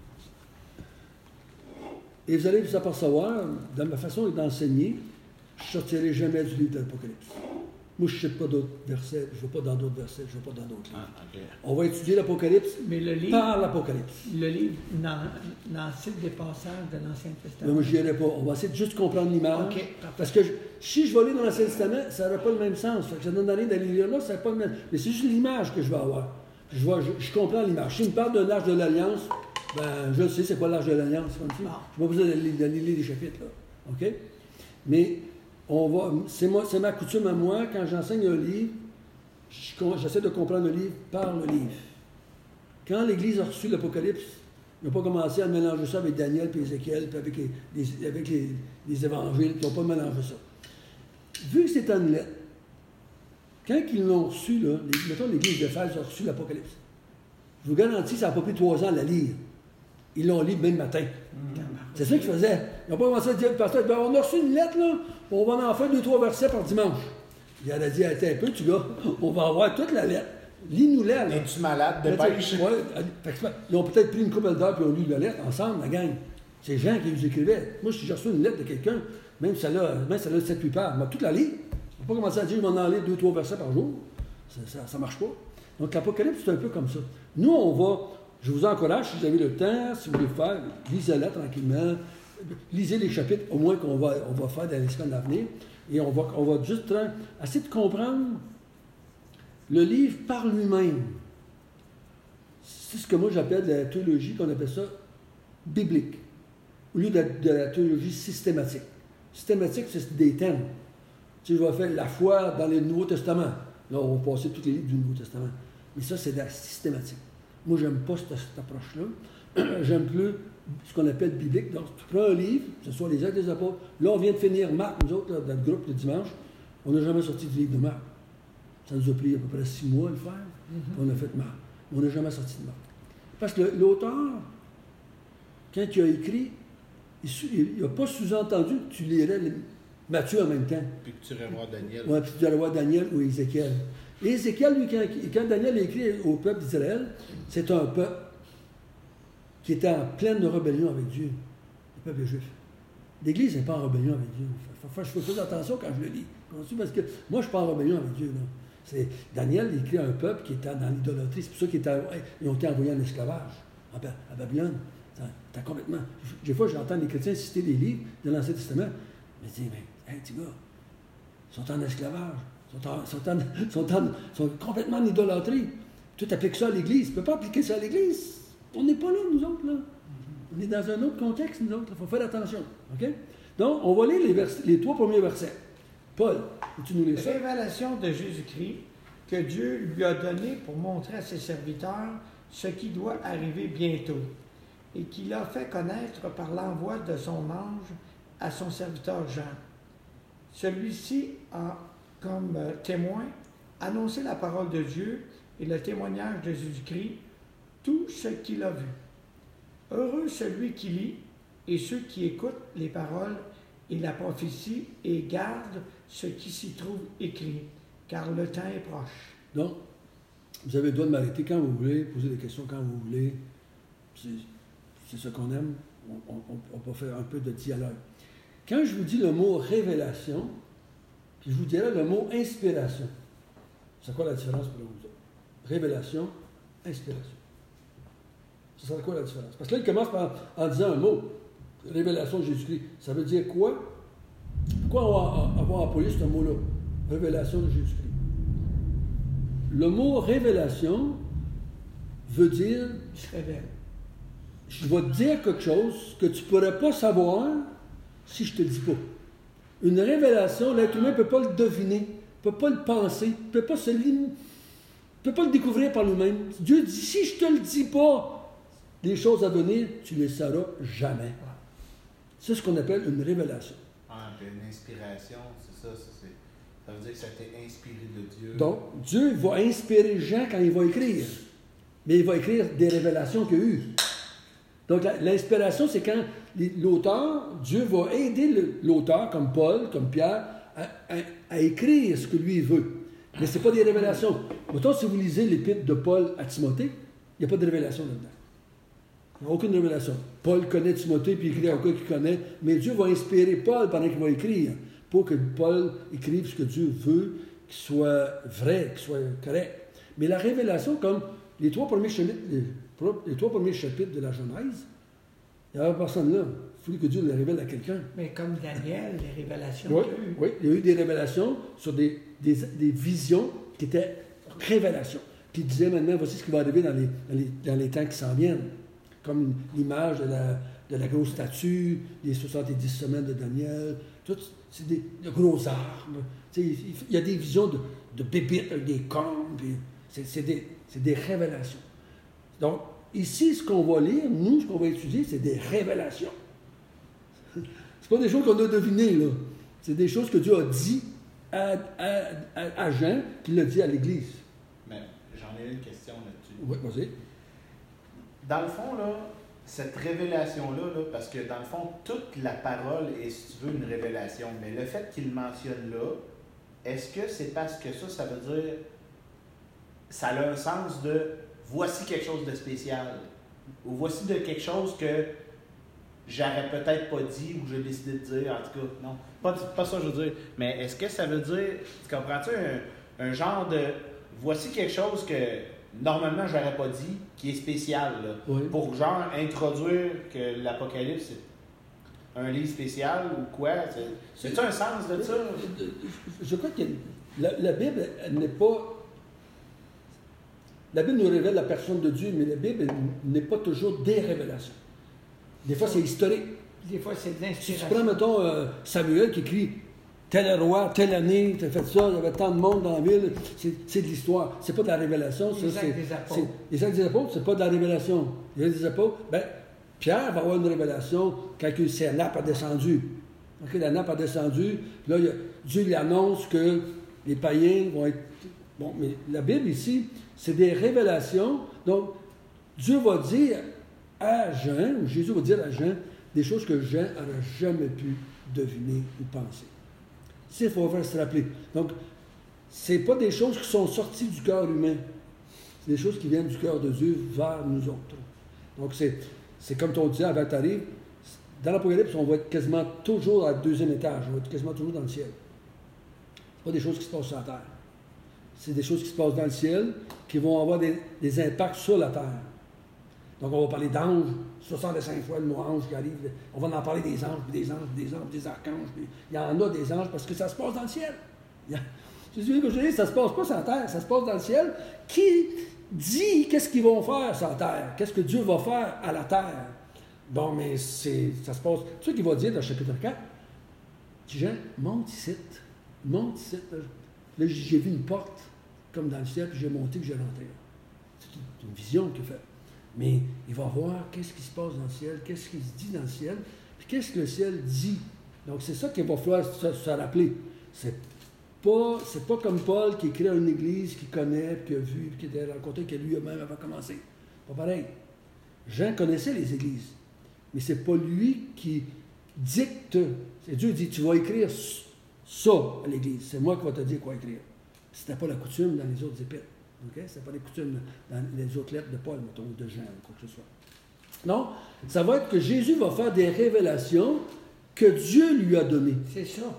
Et vous allez vous apercevoir, dans ma façon d'enseigner, je ne sortirai jamais du livre de l'Apocalypse. Moi, je ne cite pas d'autres versets, je ne vais pas dans d'autres versets, je ne vais pas dans d'autres livres. Ah, ok. On va étudier l'Apocalypse Mais le livre, par l'Apocalypse. le livre n'en cite des passages de l'Ancien Mais Testament. moi, je n'irai pas. On va essayer de juste comprendre l'image. OK, parfait. Parce que si je vais lire dans l'Ancien Testament, ça n'aurait pas le même sens. Fait que ça donne rien d'aller lire là, ça n'a pas le même. Mais c'est juste l'image que je vais avoir. Je comprends l'image. S'il me parle de l'Arche de l'Alliance, ben, je sais c'est quoi l'Arche de l'Alliance. Comme ça. Je n'ai pas besoin d'aller lire les chapitres là. OK? Mais c'est ma coutume à moi, quand j'enseigne un livre, j'essaie de comprendre le livre par le livre. Quand l'Église a reçu l'Apocalypse, ils n'ont pas commencé à mélanger ça avec Daniel et Ézéchiel, puis avec les évangiles, ils n'ont pas mélangé ça. Vu que c'est une lettre, quand ils l'ont reçu, là, mettons l'Église d'Éphèse a reçu l'Apocalypse, je vous garantis, ça n'a pas pris 3 ans à la lire. Ils l'ont lu le même matin. C'est ça qu'ils faisaient. Ils n'ont pas commencé à dire, le pasteur, on a reçu une lettre, là, on va en faire 2-3 versets par dimanche. Il a dit, attends un peu, tu gars, on va avoir toute la lettre. Lis-nous-la. Là. Es-tu malade? Dépêche. Ouais, ils ont peut-être pris une couple d'heures et ont lu la lettre ensemble, la gang. C'est Jean qui nous écrivait. Moi, si j'ai reçu une lettre de quelqu'un, même si elle a 7-8 pages, on va toute la lire. On ne va pas commencer à dire, je vais en lire 2-3 versets par jour. Ça ne marche pas. Donc, l'Apocalypse, c'est un peu comme ça. Nous, je vous encourage, si vous avez le temps, si vous voulez le faire, lisez-la tranquillement. Lisez les chapitres, au moins qu'on va faire dans les semaines à venir. Et on va juste essayer de comprendre le livre par lui-même. C'est ce que moi j'appelle la théologie, qu'on appelle ça biblique, au lieu de la théologie systématique. Systématique, c'est des thèmes. Tu sais, je vais faire la foi dans le Nouveau Testament. Là, on va passer tous les livres du Nouveau Testament. Mais ça, c'est de la systématique. Moi, j'aime pas cette approche-là. J'aime plus ce qu'on appelle biblique. Donc, tu prends un livre, ce soit les Actes des Apôtres. Là, on vient de finir Marc, nous autres, là, dans le groupe le dimanche. On n'a jamais sorti du livre de Marc. Ça nous a pris à peu près 6 mois à le faire. On a fait Marc. On n'a jamais sorti de Marc. Parce que l'auteur, quand il a écrit, il n'a pas sous-entendu que tu lirais Matthieu en même temps. Puis que tu irais voir Daniel. Oui, puis tu irais voir Daniel ou Ézéchiel. Et Ézéchiel, lui, quand Daniel a écrit au peuple d'Israël, c'est un peuple qui était en pleine rébellion avec Dieu, le peuple juif. L'Église n'est pas en rébellion avec Dieu. Je fais plus attention quand je le lis. Parce que moi, je ne suis pas en rébellion avec Dieu. Daniel il écrit à un peuple qui était dans l'idolâtrie. C'est pour ça qu'ils ont été envoyés en esclavage à Babylone. T'as complètement. Des fois, j'entends les chrétiens citer les livres de l'Ancien Testament. Je me dis, mais, hey, petit gars, ils sont en esclavage. Ils sont complètement en idolâtrie. Tu appliques ça à l'Église. Tu ne peux pas appliquer ça à l'Église. On n'est pas là, nous autres. Là. On est dans un autre contexte, nous autres. Il faut faire attention. OK? Donc, on va lire les 3 premiers versets. Paul, tu nous lis ça? Révélation de Jésus-Christ que Dieu lui a donné pour montrer à ses serviteurs ce qui doit arriver bientôt et qu'il a fait connaître par l'envoi de son ange à son serviteur Jean. Celui-ci a, comme témoin, annoncé la parole de Dieu et le témoignage de Jésus-Christ, tout ce qu'il a vu. Heureux celui qui lit et ceux qui écoutent les paroles et la prophétie et gardent ce qui s'y trouve écrit, car le temps est proche. Donc, vous avez le droit de m'arrêter quand vous voulez, poser des questions quand vous voulez. C'est ce qu'on aime. On peut faire un peu de dialogue. Quand je vous dis le mot révélation, puis je vous dirais le mot inspiration, c'est quoi la différence pour vous? Révélation, inspiration. Ça serait quoi la différence? Parce que là, il commence en disant un mot, révélation de Jésus-Christ. Ça veut dire quoi? Pourquoi on va avoir employé ce mot-là? Révélation de Jésus-Christ. Le mot révélation veut dire... Il se révèle. Je vais te dire quelque chose que tu ne pourrais pas savoir si je ne te le dis pas. Une révélation, l'être humain ne peut pas le deviner, ne peut pas le penser, ne peut pas le découvrir par lui-même. Dieu dit, si je ne te le dis pas, les choses à venir, tu ne les sauras jamais. C'est ce qu'on appelle une révélation. Ah, puis une inspiration, c'est ça. Ça veut dire que ça t'est inspiré de Dieu. Donc, Dieu va inspirer Jean quand il va écrire. Mais il va écrire des révélations qu'il a eues. Donc, l'inspiration, c'est quand l'auteur, Dieu va aider l'auteur, comme Paul, comme Pierre, à écrire ce que lui veut. Mais ce n'est pas des révélations. Autant si vous lisez l'épître de Paul à Timothée, il n'y a pas de révélation là-dedans. Il n'y a aucune révélation. Paul connaît Timothée, puis il écrit à quoi qu'il connaît, mais Dieu va inspirer Paul pendant qu'il va écrire, pour que Paul écrive ce que Dieu veut qui soit vrai, qui soit correct. Mais la révélation, comme les trois premiers chapitres de la Genèse, il n'y avait personne là. Il fallait que Dieu les révèle à quelqu'un. Mais comme Daniel, les révélations Oui, qu'il a eues. oui, il y a eu des révélations sur des visions qui étaient révélations. Qui disaient maintenant, voici ce qui va arriver dans les temps qui s'en viennent. Comme l'image de la grosse statue, les 70 semaines de Daniel, tout, c'est de gros arbres. Il y a des visions de bébites avec des cornes, puis c'est des révélations. Donc, ici, ce qu'on va lire, nous, ce qu'on va étudier, c'est des révélations. C'est pas des choses qu'on a devinées, là. C'est des choses que Dieu a dit à Jean, qu'il l'a dit à l'Église. Mais j'en ai une question là-dessus. Oui, vas-y. Dans le fond, là, cette révélation-là, là, parce que dans le fond, toute la parole est, si tu veux, une révélation. Mais le fait qu'il mentionne là, est-ce que c'est parce que ça veut dire, ça a un sens de voici quelque chose de spécial, ou voici de quelque chose que j'aurais peut-être pas dit, ou j'ai décidé de dire, en tout cas, non, pas ça je veux dire. Mais est-ce que ça veut dire, tu comprends-tu, un genre de voici quelque chose que normalement j'aurais pas dit, qui est spécial, là, Oui. pour genre introduire que l'Apocalypse c'est un livre spécial ou quoi? C'est-tu un sens de ça? Je crois que la Bible, elle n'est pas... La Bible nous révèle la personne de Dieu, mais la Bible n'est pas toujours des révélations. Des fois, c'est historique. Des fois, c'est de Si tu l'inspiration. prends, mettons, Samuel qui écrit « Tel roi, telle année, tu as fait ça, il y avait tant de monde dans la ville », c'est de l'histoire. C'est pas de la révélation. Les actes des apôtres. Les actes des apôtres, c'est pas de la révélation. Les actes des apôtres, Pierre va avoir une révélation quand la nappe a descendu. Okay, la nappe a descendu, puis là, Dieu lui annonce que les païens vont être... Bon, mais la Bible ici, c'est des révélations. Donc, Dieu va dire à Jean, ou Jésus va dire à Jean, des choses que Jean n'aurait jamais pu deviner ou penser. C'est il faut faire se rappeler. Donc, ce n'est pas des choses qui sont sorties du cœur humain. C'est des choses qui viennent du cœur de Dieu vers nous autres. Donc, c'est comme on dit avant que tu arrives, dans l'Apocalypse, on va être quasiment toujours à le deuxième étage. On va être quasiment toujours dans le ciel. Ce pas des choses qui se passent sur la terre. C'est des choses qui se passent dans le ciel qui vont avoir des impacts sur la terre. Donc, on va parler d'anges, 65 fois le mot ange qui arrive. On va en parler des anges, des anges, des anges, des archanges. Il y en a des anges parce que ça se passe dans le ciel. Jésus, que je dis, ça ne se passe pas sur la terre, ça se passe dans le ciel. Qui dit qu'est-ce qu'ils vont faire sur la terre? Qu'est-ce que Dieu va faire à la terre? Bon, mais ça se passe. C'est ça qu'il va dire dans le chapitre 4. Jean, monte ici. Monte ici. Là, j'ai vu une porte, comme dans le ciel, puis j'ai monté, puis j'ai rentré. C'est une vision qu'il fait. Mais il va voir qu'est-ce qui se passe dans le ciel, qu'est-ce qui se dit dans le ciel, puis qu'est-ce que le ciel dit. Donc, c'est ça qu'il va falloir se rappeler. C'est pas comme Paul qui écrit à une église qu'il connaît, puis qui a vu, puis qui a rencontré, que lui-même avait commencé. Pas pareil. Jean connaissait les églises, mais c'est pas lui qui dicte. C'est Dieu qui dit, tu vas écrire ça à l'église. C'est moi qui vais te dire quoi écrire. C'était pas la coutume dans les autres épîtres. Okay? Ce n'est pas les coutumes dans les autres lettres de Paul, mettons, ou de Jean, ou quoi que ce soit. Non, ça va être que Jésus va faire des révélations que Dieu lui a données. C'est ça.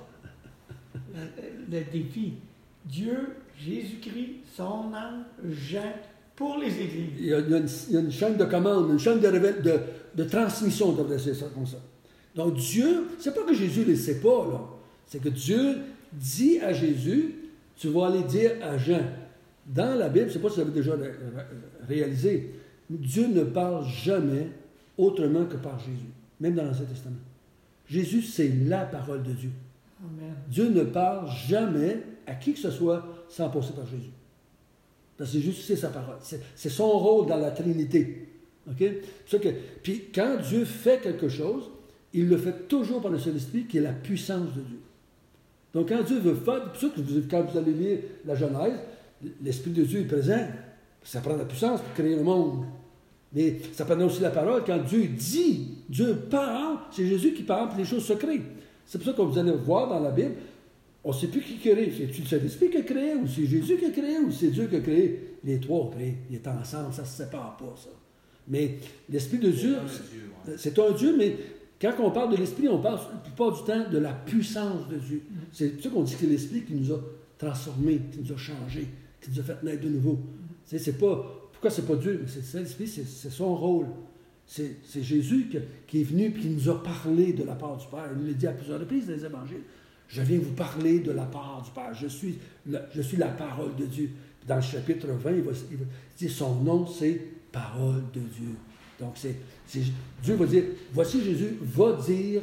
Le défi. Dieu, Jésus-Christ, son âme, Jean, pour les églises. Il y a une chaîne de commande, une chaîne de transmission, on devrait dire ça comme ça. Donc Dieu, c'est pas que Jésus ne le sait pas, là. C'est que Dieu dit à Jésus, tu vas aller dire à Jean. Dans la Bible, je ne sais pas si vous avez déjà réalisé, Dieu ne parle jamais autrement que par Jésus, même dans l'Ancien Testament. Jésus, c'est la parole de Dieu. Amen. Dieu ne parle jamais à qui que ce soit sans passer par Jésus. Parce que Jésus, c'est sa parole. C'est son rôle dans la Trinité. Okay? Puis quand Dieu fait quelque chose, il le fait toujours par le Saint-Esprit, qui est la puissance de Dieu. Donc quand Dieu veut faire, c'est pour ça que quand vous allez lire la Genèse, l'Esprit de Dieu est présent. Ça prend la puissance pour créer le monde. Mais ça prend aussi la parole. Quand Dieu dit, Dieu parle, c'est Jésus qui parle, puis les choses se créent. C'est pour ça que vous allez voir dans la Bible, on ne sait plus qui crée. C'est-tu le Saint-Esprit qui a créé, ou c'est Jésus qui a créé, ou c'est Dieu qui a créé? Les trois ont créé. Ils étaient ensemble, ça ne se sépare pas, ça. Mais l'Esprit de Dieu, c'est un Dieu, mais quand on parle de l'Esprit, on parle la plupart du temps de la puissance de Dieu. C'est pour ça qu'on dit que c'est l'Esprit qui nous a transformés, qui nous a changés, qui nous a fait naître de nouveau. Tu sais, c'est pas... Pourquoi c'est pas Dieu? C'est le Saint-Esprit, c'est son rôle. C'est Jésus qui est venu et qui nous a parlé de la part du Père. Il nous l'a dit à plusieurs reprises dans les évangiles. Je viens vous parler de la part du Père. Je suis la parole de Dieu. Dans le chapitre 20, il va dire son nom, c'est parole de Dieu. Donc, Dieu va dire, voici Jésus va dire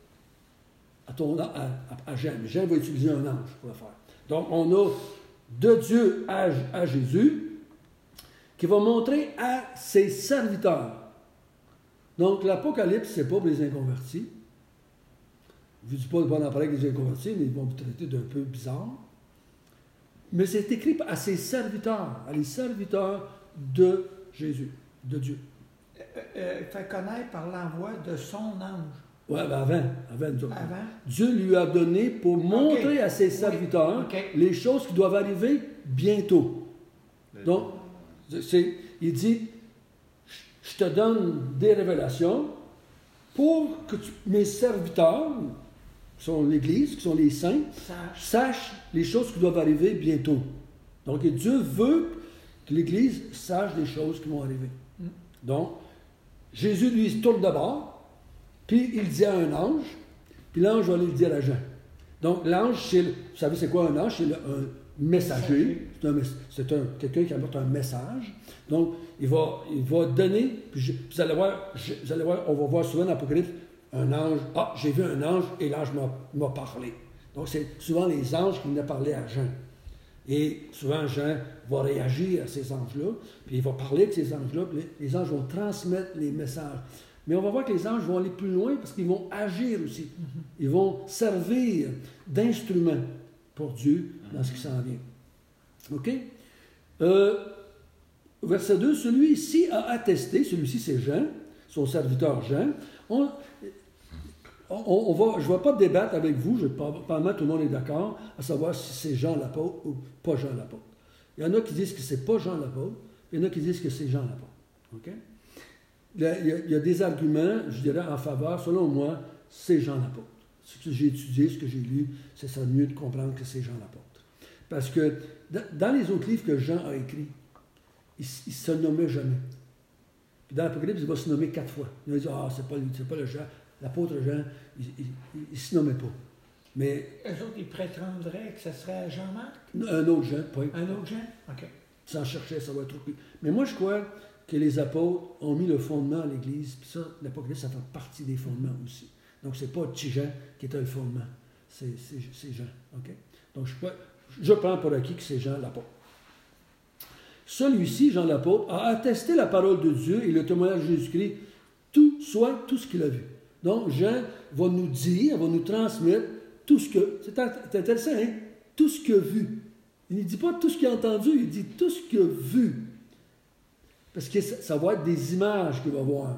à Jean. Mais Jean va utiliser un ange pour le faire. Donc, on a de Dieu à Jésus qui va montrer à ses serviteurs. Donc, l'Apocalypse, ce n'est pas pour les inconvertis. Je ne dis pas de bon appareil avec les inconvertis, mais ils vont vous traiter d'un peu bizarre. Mais c'est écrit à ses serviteurs, à les serviteurs de Jésus, de Dieu. Fait connaître par l'envoi de son ange. Oui, ben avant. Avant. Dieu lui a donné pour montrer à ses serviteurs les choses qui doivent arriver bientôt. Donc, il dit, je te donne des révélations pour que mes serviteurs, qui sont l'Église, qui sont les saints, sachent les choses qui doivent arriver bientôt. Donc, Dieu veut que l'Église sache des choses qui vont arriver. Donc, Jésus, lui, se tourne d'abord, puis il dit à un ange, puis l'ange va aller le dire à Jean. Donc, l'ange, vous savez c'est quoi un ange? C'est un messager. C'est quelqu'un qui apporte un message. Donc, il va donner, puis vous allez voir, on va voir souvent dans l'Apocalypse, un ange, j'ai vu un ange et l'ange m'a parlé. Donc, c'est souvent les anges qui venaient parler à Jean. Et souvent, Jean va réagir à ces anges-là, puis il va parler avec ces anges-là, puis les anges vont transmettre les messages. Mais on va voir que les anges vont aller plus loin parce qu'ils vont agir aussi. Ils vont servir d'instruments pour Dieu dans ce qui s'en vient. OK? Verset 2, celui-ci a attesté, celui-ci c'est Jean, son serviteur Jean. Je ne vais pas débattre avec vous, probablement tout le monde est d'accord, à savoir si c'est Jean l'apôtre ou pas Jean l'apôtre. Il y en a qui disent que c'est pas Jean l'apôtre, il y en a qui disent que c'est Jean l'apôtre. OK? Il y a des arguments, je dirais, en faveur, selon moi, c'est Jean l'apôtre. Ce que j'ai étudié, ce que j'ai lu, c'est ça mieux de comprendre que c'est Jean l'apôtre. Parce que dans les autres livres que Jean a écrits, il ne se nommait jamais. Puis dans l'Apocalypse, il va se nommer 4 fois. Il va dire, c'est pas lui, c'est pas le Jean. L'apôtre Jean, il ne se nommait pas. Mais. Eux autres, ils prétendraient que ce serait Jean-Marc? Un autre Jean, oui. Un autre Jean? OK. Sans chercher, ça va être trop plus. Mais moi, je crois que les apôtres ont mis le fondement à l'Église, puis ça, l'Apocalypse, ça fait partie des fondements aussi. Donc, c'est pas petit Jean qui était le fondement, c'est Jean. OK? Donc, je prends pour acquis que c'est Jean l'apôtre. Celui-ci, Jean l'apôtre, a attesté la parole de Dieu et le témoignage de Jésus-Christ, tout ce qu'il a vu. Donc, Jean va nous dire, va nous transmettre tout ce que... C'est intéressant, hein? Tout ce qu'il a vu. Il ne dit pas tout ce qu'il a entendu, il dit tout ce qu'il a vu. Parce que ça va être des images qu'il va voir.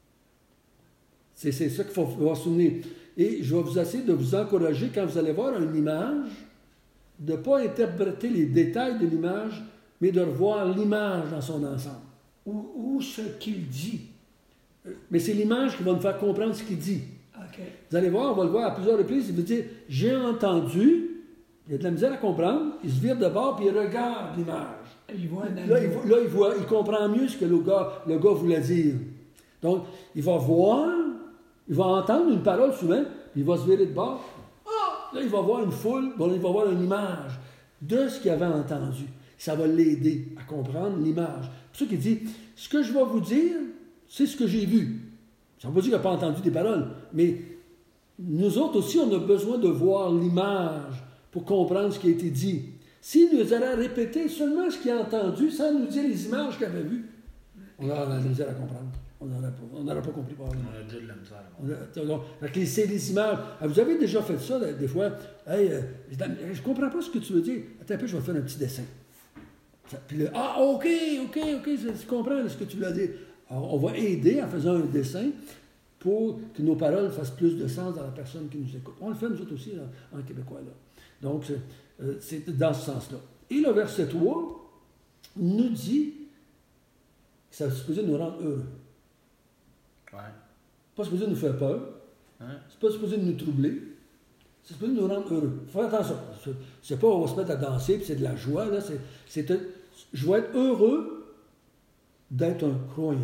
C'est ça qu'il faut se souvenir. Et je vais vous essayer de vous encourager, quand vous allez voir une image, de ne pas interpréter les détails de l'image, mais de revoir l'image dans son ensemble. Ou ce qu'il dit. Mais c'est l'image qui va nous faire comprendre ce qu'il dit. Okay. Vous allez voir, on va le voir à plusieurs reprises, il veut dire, j'ai entendu, il y a de la misère à comprendre, il se vire de bord, puis il regarde l'image. Il voit il comprend mieux ce que le gars voulait dire. Donc, il va voir, il va entendre une parole souvent, puis il va se virer de bord. Là, il va voir une foule, il va voir une image de ce qu'il avait entendu. Ça va l'aider à comprendre l'image. C'est pour ça qu'il dit, ce que je vais vous dire, c'est ce que j'ai vu. Ça ne veut pas dire qu'il n'a pas entendu des paroles, mais nous autres aussi, on a besoin de voir l'image pour comprendre ce qui a été dit. S'il nous avait répété seulement ce qu'il a entendu, sans nous dire les images qu'il avait vues, on aurait de la misère à comprendre. On n'aurait pas compris. On a déjà de la misère. C'est des images. Vous avez déjà fait ça, des fois. Hey, je ne comprends pas ce que tu veux dire. Attends un peu, je vais faire un petit dessin. Puis là, OK, je comprends ce que tu veux dire. Alors, on va aider en faisant un dessin pour que nos paroles fassent plus de sens dans la personne qui nous écoute. On le fait nous autres aussi en québécois. Là. Donc, c'est dans ce sens-là. Et le verset 3 nous dit que ça est supposé nous rendre heureux. Ouais. Pas supposé nous faire peur. Hein? C'est pas supposé nous troubler. C'est supposé nous rendre heureux. Faut faire attention. C'est pas on va se mettre à danser puis c'est de la joie. Là. Je vais être heureux d'être un croyant.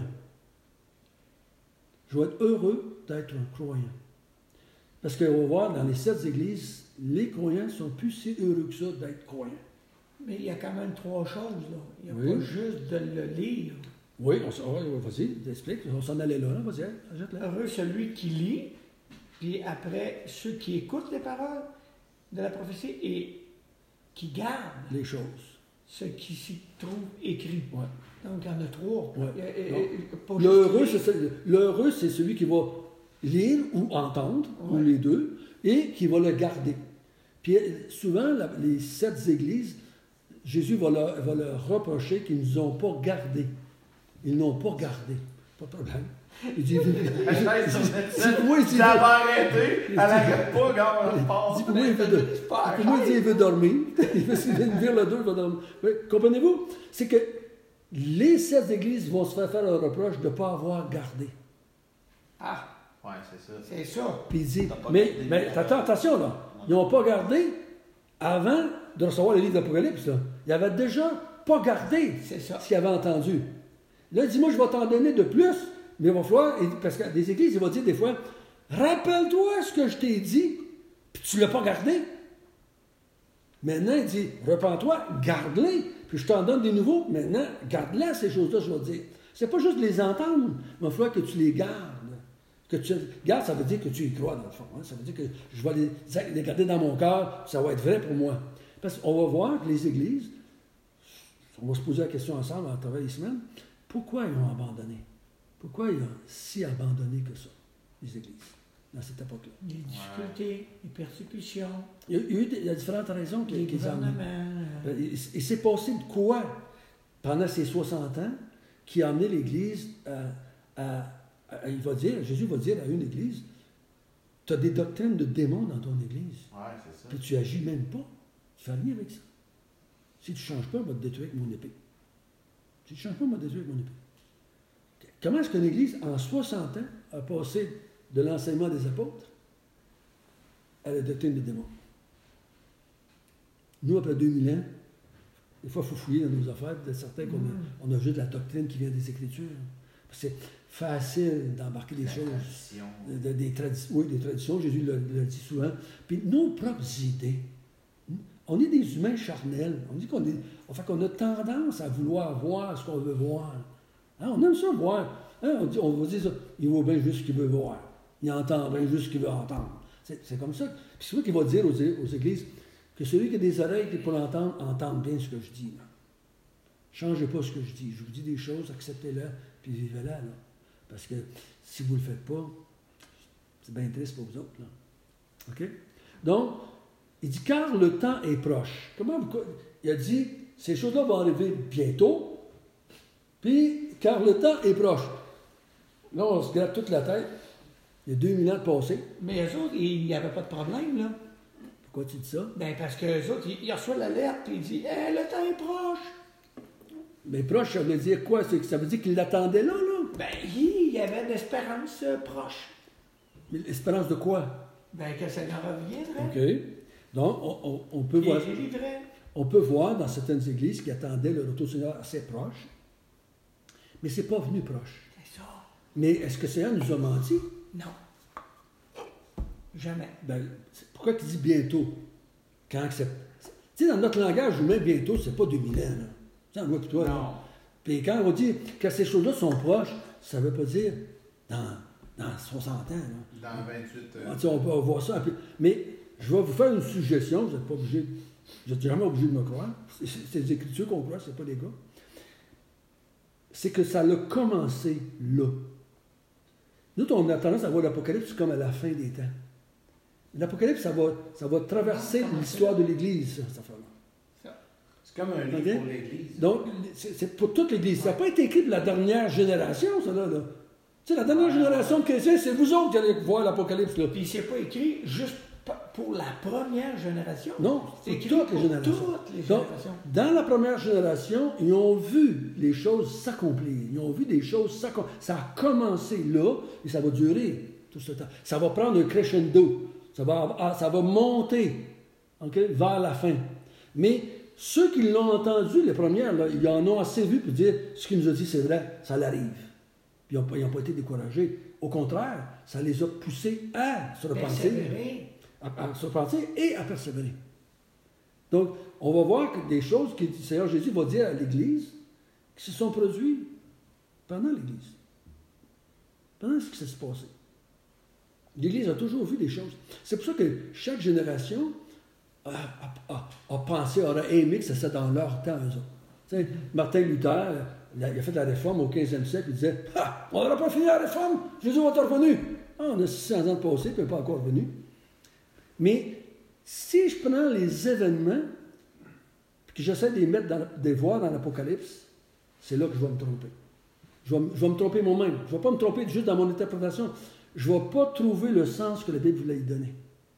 Je vais être heureux d'être un croyant. Parce qu'on va voir dans les 7 églises, les croyants ne sont plus si heureux que ça d'être croyants. Mais il y a quand même 3 choses, là. Il n'y a Oui. pas juste de le lire. Oui, vas-y, t'expliques. On s'en allait là, vas-y, ajoute-le. Heureux celui qui lit, puis après, ceux qui écoutent les paroles de la prophétie et qui gardent Les choses. ce qui s'y trouve écrit. Ouais. Donc, il y en a 3. Ouais. Pas L'heureux, juste l'heureux, c'est celui qui va lire ou entendre, ou Ouais. les deux, et qui va le garder. Puis souvent, les 7 églises, Jésus va leur reprocher qu'ils ne nous ont pas gardés. Ils n'ont pas gardé. Pas de problème. Il dit, Moi, il arrêté. Elle n'arrête pas, gars, on part. Pour moi, il veut dormir. Il veut se lire le 2, il va dormir. Oui, comprenez-vous? C'est que les 7 églises vont se faire un reproche de ne pas avoir gardé. Ah, Ouais, c'est ça. c'est ça. Puis il dit, T'as pas mais gardé. attention là, ils n'ont pas gardé avant de recevoir le livre d'Apocalypse. Là. Ils n'avaient déjà pas gardé C'est ça. ce qu'ils avaient entendu. Là, il dit, moi, je vais t'en donner de plus, mais il va falloir, parce que des églises, il va dire des fois, rappelle-toi ce que je t'ai dit, puis tu ne l'as pas gardé. Maintenant, il dit, repens-toi, garde-les, puis je t'en donne des nouveaux. Maintenant, garde-les, ces choses-là, je vais te dire. C'est pas juste de les entendre, il va falloir que tu les gardes. Que tu gardes, ça veut dire que tu y crois, dans le fond. Hein? Ça veut dire que je vais les garder dans mon cœur, ça va être vrai pour moi. Parce qu'on va voir que les églises, on va se poser la question ensemble à travers les semaines, pourquoi ils ont abandonné? Pourquoi ils ont si abandonné que ça, les églises, dans cette époque-là? Les difficultés, les persécutions, Il y a différentes raisons les qu'ils ont amenées. gouvernements. Il s'est passé de quoi pendant ces 60 ans qui a amené l'Église Jésus va dire à une Église, tu as des doctrines de démons dans ton Église, Ouais, c'est ça. puis tu agis même pas. Tu fais rien avec ça. Si tu ne changes pas, je vais te détruire avec mon épée. Si tu ne changes pas, je vais te détruire avec mon épée. Comment est-ce qu'une Église, en 60 ans, a passé de l'enseignement des apôtres à la doctrine des démons? Nous, après 2000 ans, des fois, il faut fouiller dans nos affaires, d'être certain qu'on a juste la doctrine qui vient des Écritures. C'est facile d'embarquer des choses, des traditions, Jésus le dit souvent. Puis nos propres idées, on est des humains charnels. On dit qu'on a tendance à vouloir voir ce qu'on veut voir. Hein, on aime ça voir. Hein, on va dire ça, il voit bien juste ce qu'il veut voir. Il entend bien juste ce qu'il veut entendre. C'est comme ça. Puis c'est ça qu'il va dire aux églises, que celui qui a des oreilles pour l'entendre, entende bien ce que je dis. Là. Changez pas ce que je dis. Je vous dis des choses, acceptez-les, puis vivez-les. Là. Parce que si vous ne le faites pas, c'est bien triste pour vous autres. Là. OK? Donc, il dit, car le temps est proche. Il a dit, ces choses-là vont arriver bientôt, puis, car le temps est proche. Là, on se gratte toute la tête. Il y a 2000 ans de passé. Mais eux autres, il n'y avait pas de problème, là. Pourquoi tu dis ça? Ben parce que eux autres, ils reçoivent l'alerte, puis ils disent hey, le temps est proche. Mais proche, ça veut dire quoi? Ça veut dire qu'il l'attendait là, là? Ben, il y avait l'espérance proche. Mais l'espérance de quoi? Ben, que ça leur reviendrait. OK. Donc, on peut voir. Qu'il délivrait. On peut voir dans certaines églises qui attendaient le retour du Seigneur assez proche, mais c'est pas venu proche. C'est ça. Mais est-ce que le Seigneur nous a menti? Non. Jamais. Ben, pourquoi il dit bientôt? Quand c'est. Tu sais, dans notre langage humain, bientôt, c'est pas 2000 ans. Là. Tu sais, moi et toi. Non. Là. Puis quand on dit que ces choses-là sont proches, ça ne veut pas dire dans 60 ans. Là. Dans 28. Tu sais, on peut voir ça un peu. Mais je vais vous faire une suggestion, vous n'êtes pas obligé. Vous n'êtes jamais obligé de me croire. C'est les Écritures qu'on croit, c'est pas les gars. C'est que ça a commencé là. Nous, on a tendance à voir l'Apocalypse comme à la fin des temps. L'Apocalypse, ça va traverser l'histoire de l'Église, cette affaire-là. C'est comme un livre Okay? pour l'Église. Donc, c'est pour toute l'Église. Ça n'a pas été écrit pour la dernière génération, ça, là. Tu sais, la dernière génération de chrétiens, c'est vous autres qui allez voir l'Apocalypse, là. Puis c'est pas écrit juste pour la première génération. Non, c'est pour écrit toutes les pour générations. toutes les Donc, générations. dans la première génération, ils ont vu les choses s'accomplir. Ils ont vu des choses s'accomplir. Ça a commencé là et ça va durer tout ce temps. Ça va prendre un crescendo. Ça va monter, ok, vers la fin. Mais ceux qui l'ont entendu, les premières, là, ils en ont assez vu pour dire ce qu'il nous a dit, c'est vrai, ça l'arrive. Puis ils n'ont pas été découragés. Au contraire, ça les a poussés à se repentir. À se repentir et à persévérer. Donc, on va voir que des choses que le Seigneur Jésus va dire à l'Église qui se sont produites pendant l'Église. Pendant ce qui s'est passé. L'Église a toujours vu des choses. C'est pour ça que chaque génération a pensé, aurait aimé que ça soit dans leur temps, eux autres. Tu sais, Martin Luther, il a fait la réforme au 15e siècle, il disait « on n'aura pas fini la réforme, Jésus va être revenu. » On a 600 ans de passé, puis il n'est pas encore revenu. Mais si je prends les événements, puis que j'essaie de les voir dans l'Apocalypse, c'est là que je vais me tromper. Je vais me tromper moi-même. Je ne vais pas me tromper juste dans mon interprétation. Je ne vais pas trouver le sens que la Bible voulait y donner.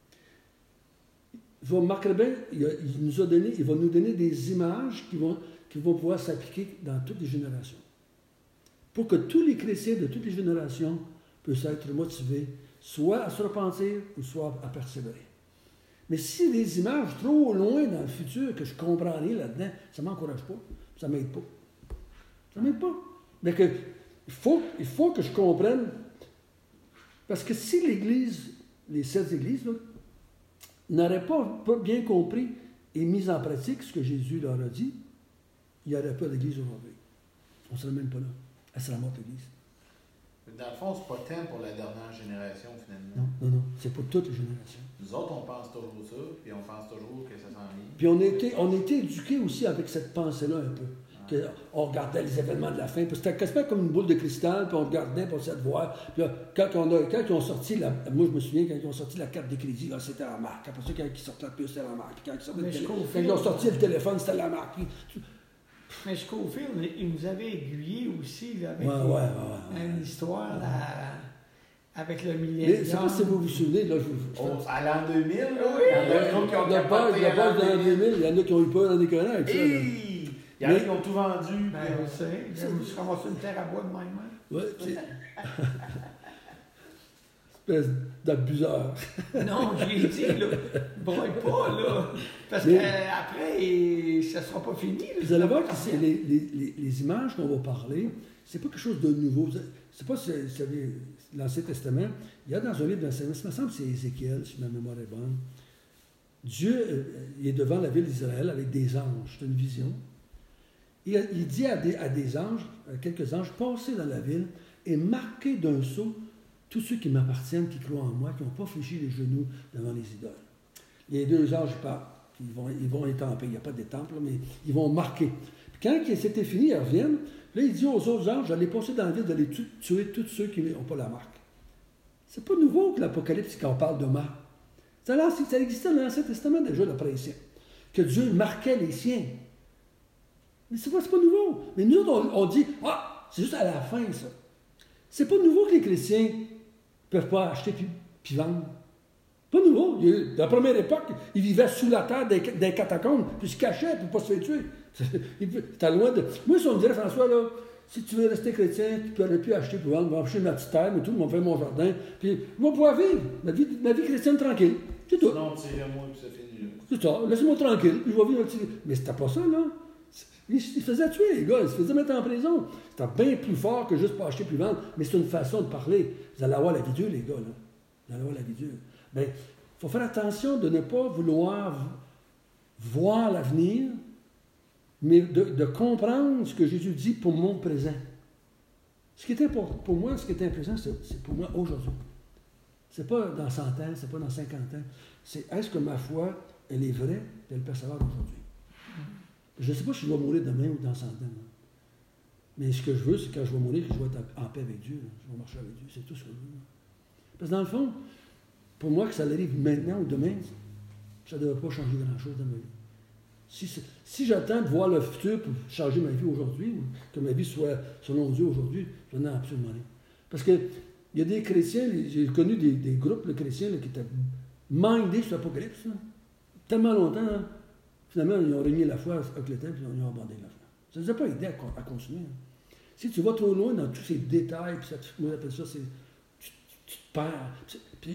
Vous remarquerez bien, il va nous donner des images qui vont pouvoir s'appliquer dans toutes les générations. Pour que tous les chrétiens de toutes les générations puissent être motivés, soit à se repentir, ou soit à persévérer. Mais si des images trop loin dans le futur, que je ne comprends rien là-dedans, ça ne m'encourage pas, ça ne m'aide pas. Ça ne m'aide pas. Mais il faut que je comprenne, parce que si l'Église, les 7 églises, là, n'auraient pas bien compris et mis en pratique ce que Jésus leur a dit, il n'y aurait pas d'Église aujourd'hui. On ne serait même pas là. Elle serait morte, l'Église. Dans le fond, c'est pas tant pour la dernière génération, finalement. Non. C'est pour toutes les générations. Nous autres, on pense toujours ça, puis on pense toujours que ça s'en vient. Puis on a été éduqués aussi avec cette pensée-là un peu. On regardait les événements de la fin, puis c'était quasiment comme une boule de cristal, puis on regardait, puis on essayait de voir. Puis là, quand ils ont sorti, moi je me souviens, quand ils ont sorti la carte de crédit, là, c'était la marque. Après ça, quand ils sortaient la puce, c'était la marque. Puis quand ils ont sorti le téléphone, c'était la marque. Puis, mais Scofield, il nous avait aiguillé aussi là, avec une histoire là, avec le millénaire. Je ne sais pas si vous vous souvenez, là, à l'an 2000, là, oui, il y en a qui ont capoté à l'an 2000. Il y en a qui ont eu peur dans des conneries avec ça. Il y en a qui ont tout vendu. Ben, je sais. Je me suis ramassé une terre à bois de même. Oui, espèce d'abuseur. Non, je lui ai dit, là, broille pas, là. Parce qu'après, ça ne sera pas fini. Là, vous allez voir que les images qu'on va parler, c'est pas quelque chose de nouveau. C'est pas, vous savez, l'Ancien Testament, il y a dans un livre d'enseignement, il me semble que c'est Ézéchiel, si ma mémoire est bonne. Dieu il est devant la ville d'Israël avec des anges. C'est une vision. Il dit à des anges, à quelques anges, passez dans la ville et marquez d'un sceau tous ceux qui m'appartiennent, qui croient en moi, qui n'ont pas fléchi les genoux devant les idoles. Les 2 anges partent. Ils vont étamper. Il n'y a pas des temples, mais ils vont marquer. Puis quand c'était fini, ils reviennent. Là, il dit aux autres anges, j'allais passer dans la ville, d'aller tuer tous ceux qui n'ont pas la marque. C'est pas nouveau que l'Apocalypse, quand on parle de marque. Ça existait dans l'Ancien Testament déjà, le principe. Que Dieu marquait les siens. Mais c'est pas nouveau. Mais nous autres, on dit, c'est juste à la fin, ça. C'est pas nouveau que les chrétiens ne peuvent pas acheter puis vendre. Pas nouveau. Dans la première époque, ils vivaient sous la terre des catacombes, puis ils se cachaient pour ne pas se faire tuer. C'était loin de... Moi, si on me dirait, François, là, si tu veux rester chrétien, tu ne peux plus acheter pour vendre, je vais acheter ma petite terre, mais tout, je vais faire mon jardin, puis je vais pouvoir vivre ma vie chrétienne tranquille. C'est tout. Sinon, tirez-moi, puis c'est fini. C'est ça. Laissez-moi tranquille, puis je vais vivre un petit... Mais c'était pas ça, là. Ils se faisaient tuer, les gars. Ils se faisaient mettre en prison. C'était bien plus fort que juste pas acheter plus vendre. Mais c'est une façon de parler. Vous allez avoir la vie dure, les gars. Là. Vous allez avoir la vie dure. Bien, il faut faire attention de ne pas vouloir voir l'avenir, mais de comprendre ce que Jésus dit pour mon présent. Ce qui est important pour moi, ce qui est important, c'est pour moi aujourd'hui. C'est pas dans 100 ans, c'est pas dans 50 ans. C'est est-ce que ma foi, elle est vraie, et elle persévère aujourd'hui. Je ne sais pas si je vais mourir demain ou dans 100 ans. Là. Mais ce que je veux, c'est quand je vais mourir, que je vais être en paix avec Dieu. Là. Je vais marcher avec Dieu. C'est tout ce que je veux. Là. Parce que dans le fond, pour moi, que ça arrive maintenant ou demain, ça ne devrait pas changer grand-chose dans ma vie. Si j'attends de voir le futur pour changer ma vie aujourd'hui, ou que ma vie soit selon Dieu aujourd'hui, je n'en ai absolument rien. Parce qu'il y a des chrétiens, j'ai connu des groupes de chrétiens là, qui étaient mindés sur l'Apocalypse. Là. Tellement longtemps, là. Finalement, ils ont régné la foi avec le temps, puis ils ont abandonné la foi. Ça ne les a pas aidés à continuer. Hein. Si tu vas trop loin dans tous ces détails, puis moi j'appelle ça, tu te perds. Puis